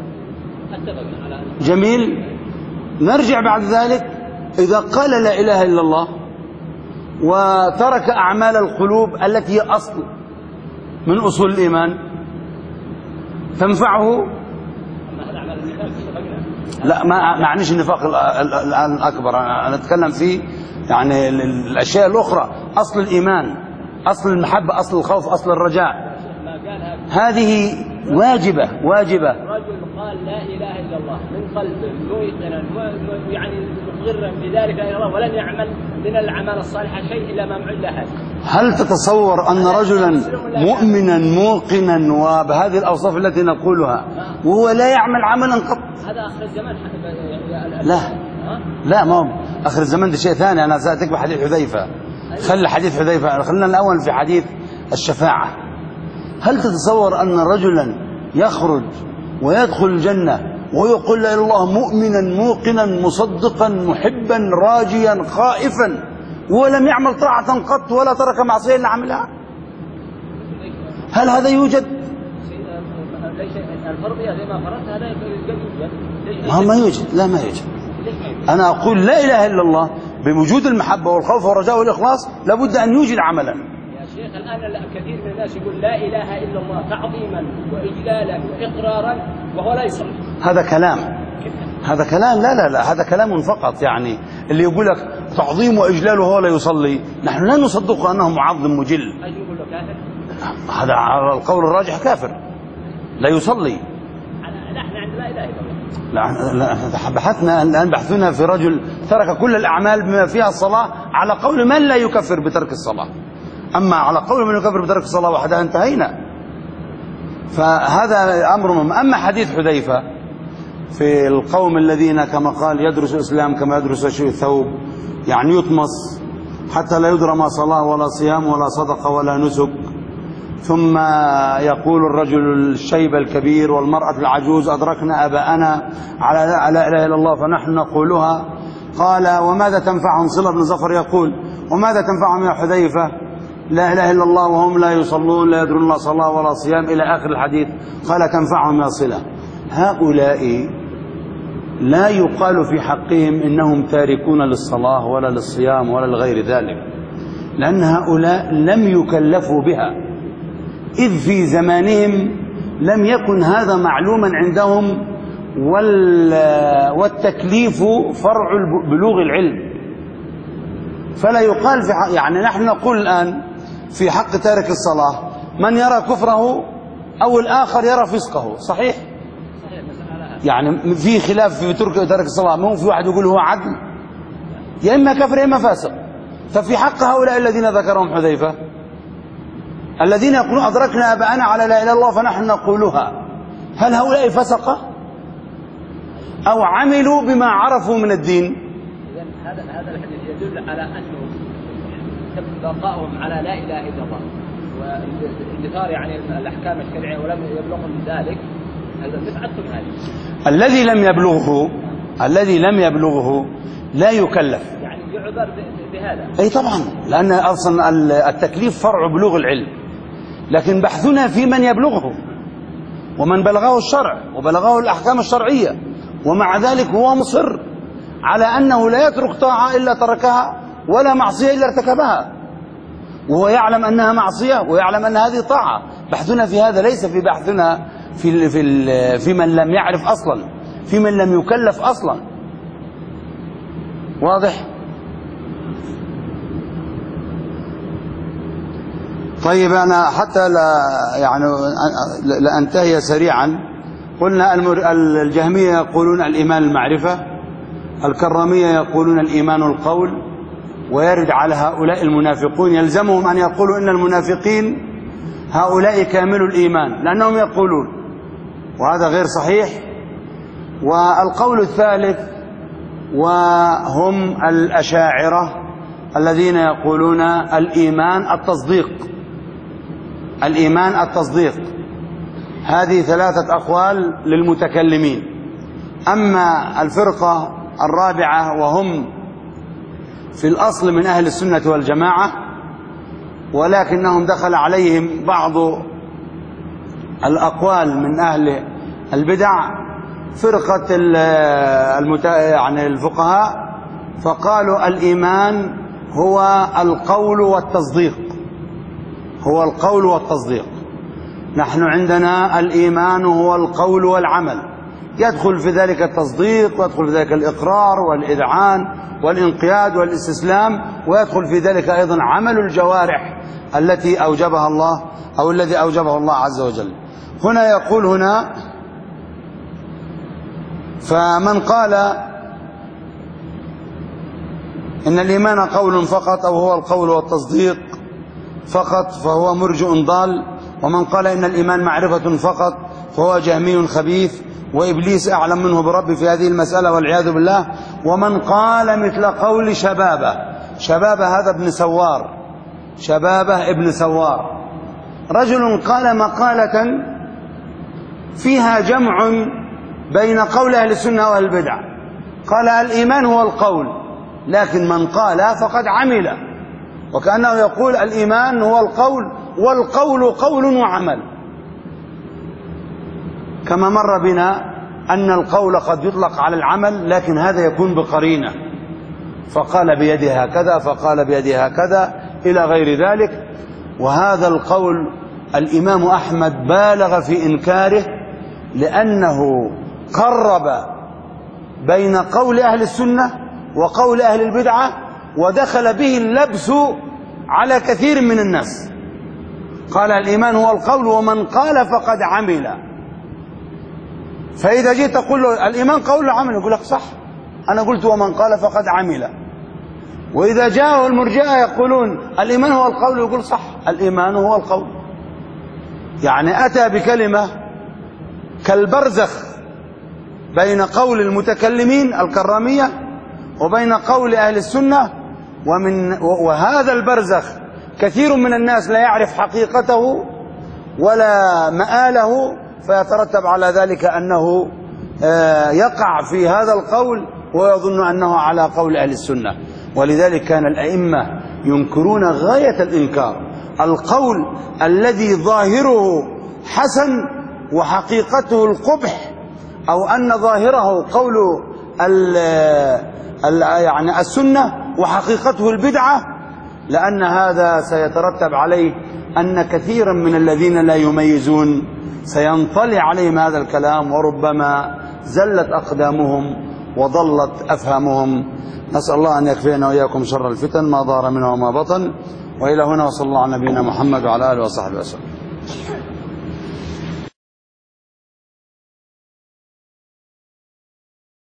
جميل. نرجع بعد ذلك: إذا قال لا إله إلا الله وترك أعمال القلوب التي هي أصل من أصول الإيمان تنفعه؟ لا، ما معنيش النفاق الأكبر، أنا أتكلم في يعني الأشياء الأخرى، أصل الإيمان، أصل المحبة، أصل الخوف، أصل الرجاء، هذه واجبة. رجل قال لا إله إلا الله من قلبه موقنا يعني مقرا بذلك إلى الله ولن يعمل من الأعمال الصالحة شيء إلا ما معه هذا. هل تتصور أن رجلا مؤمنا موقنا وبهذه الأوصاف التي نقولها وهو لا يعمل عملا قط. هذا آخر الزمان. لا ما هو آخر الزمان ده شيء ثاني. أنا سأتيك بحديث حذيفة. خلي حديث حذيفة، خلينا الأول في حديث الشفاعة. هل تتصور أن رجلا يخرج ويدخل الجنة ويقول لا إله إلا الله مؤمنا موقنا مصدقا محبا راجيا خائفا ولم يعمل طاعة قط ولا ترك معصية إلا عملها؟ هل هذا يوجد؟ ما يوجد. لا ما يوجد. أنا أقول لا إله إلا الله بوجود المحبة والخوف والرجاء والإخلاص لابد أن يوجد عملا. يا شيخ الآن كثير من الناس يقول لا إله إلا الله تعظيما وإجلالا وإقرارا وهو لا يصلي. هذا كلام. لا هذا كلام فقط. يعني اللي يقول لك تعظيم وإجلال وهو لا يصلي، نحن لا نصدق أنه معظم مجل. يقول له كافر. هذا على القول الراجح كافر لا يصلي. نحن عند لا إله إلا الله. لا بحثنا الآن بحثنا في رجل ترك كل الأعمال بما فيها الصلاة على قول من لا يكفر بترك الصلاة. أما على قول من يكفر بترك الصلاة وحدها انتهينا. فهذا أمر مهم. أما حديث حذيفة في القوم الذين كما قال يدرس الإسلام كما يدرس شيء الثوب، يعني يطمس حتى لا يدرى ما صلاة ولا صيام ولا صدقة ولا نسك، ثم يقول الرجل الشيب الكبير والمرأة العجوز أدركنا أباءنا على لا إله إلا الله فنحن نقولها. قال وماذا تنفعهم؟ صلة بن زفر يقول وماذا تنفعهم يا حذيفة لا إله إلا الله وهم لا يصلون لا يدرون الله صلاة ولا صيام إلى آخر الحديث. قال تنفعهم يا صلة. هؤلاء لا يقال في حقهم إنهم تاركون للصلاة ولا للصيام ولا لغير ذلك، لأن هؤلاء لم يكلفوا بها، إذ في زمانهم لم يكن هذا معلوما عندهم، والتكليف فرع بلوغ العلم. فلا يقال في حق، يعني نحن نقول الآن في حق تارك الصلاة من يرى كفره أو الآخر يرى فسقه. صحيح؟ يعني في خلاف في ترك الصلاة. مو في واحد يقول هو عدل، يا إما كفر يا إما فاسق. ففي حق هؤلاء الذين ذكرهم حذيفة الذين يقولون أدركنا أباءنا على لا إله إلا الله فنحن نقولها، هل هؤلاء فسقة أو عملوا بما عرفوا من الدين؟ هذا الحديث يدل على أنه بقائهم على لا إله إلا الله واندثار يعني الأحكام الشرعية ولم يبلغهم ذلك، هذا بدعتهم هذه. الذي لم يبلغه لا يكلف، يعني يعذر بهذا. أي طبعا، لأن أصلا التكليف فرع بلوغ العلم، لكن بحثنا في من يبلغه ومن بلغه الشرع وبلغه الأحكام الشرعية، ومع ذلك هو مصر على أنه لا يترك طاعة إلا تركها ولا معصية إلا ارتكبها، وهو يعلم أنها معصية ويعلم أن هذه طاعة. بحثنا في هذا ليس في بحثنا في من لم يعرف أصلا، في من لم يكلف أصلا. واضح؟ طيب أنا حتى لا أنتهي سريعا، قلنا الجهمية يقولون الإيمان المعرفة، الكرامية يقولون الإيمان القول، ويرد على هؤلاء المنافقون يلزمهم أن يقولوا إن المنافقين هؤلاء كامل الإيمان لأنهم يقولون، وهذا غير صحيح. والقول الثالث وهم الأشاعرة الذين يقولون الإيمان التصديق. هذه ثلاثة أقوال للمتكلمين. أما الفرقة الرابعة وهم في الأصل من أهل السنة والجماعة، ولكنهم دخل عليهم بعض الأقوال من أهل البدع، فرقة يعني الفقهاء، فقالوا الإيمان هو القول والتصديق. نحن عندنا الإيمان هو القول والعمل، يدخل في ذلك التصديق ويدخل في ذلك الإقرار والإذعان والإنقياد والاستسلام، ويدخل في ذلك أيضا عمل الجوارح التي أوجبها الله أو الذي أوجبه الله عز وجل. هنا يقول هنا فمن قال إن الإيمان قول فقط أو هو القول والتصديق فقط فهو مرجئ ضال، ومن قال إن الإيمان معرفة فقط فهو جهمي خبيث، وإبليس أعلم منه برب في هذه المسألة والعياذ بالله. ومن قال مثل قول شبابة هذا ابن سوار، شبابة ابن سوار، رجل قال مقالة فيها جمع بين قول أهل السنة وأهل البدع. قال الإيمان هو القول، لكن من قال فقد عمل، وكأنه يقول الإيمان هو القول، والقول قول وعمل. كما مر بنا أن القول قد يطلق على العمل، لكن هذا يكون بقرينة، فقال بيده هكذا، فقال بيده هكذا، إلى غير ذلك. وهذا القول الإمام أحمد بالغ في إنكاره، لأنه قرب بين قول أهل السنة وقول أهل البدعة، ودخل به اللبس على كثير من الناس. قال الإيمان هو القول، ومن قال فقد عمل. فإذا جيت تقول له الإيمان قول وعمل، يقول لك صح، أنا قلت ومن قال فقد عمل. وإذا جاءه المرجئة يقولون الإيمان هو القول، يقول صح، الإيمان هو القول. يعني أتى بكلمة كالبرزخ بين قول المتكلمين الكرامية وبين قول أهل السنة. وهذا البرزخ كثير من الناس لا يعرف حقيقته ولا مآله، فيترتب على ذلك أنه يقع في هذا القول ويظن أنه على قول أهل السنة. ولذلك كان الأئمة ينكرون غاية الإنكار القول الذي ظاهره حسن وحقيقته القبح، أو أن ظاهره قول يعني السنة وحقيقته البدعة، لأن هذا سيترتب عليه أن كثيرا من الذين لا يميزون سينطلي عليهم هذا الكلام، وربما زلت أقدامهم وضلت أفهامهم. نسأل الله أن يكفينا وإياكم شر الفتن ما ظهر منها وما بطن. وإلى هنا، وصلى الله على نبينا محمد وعلى آله وصحبه وسلم.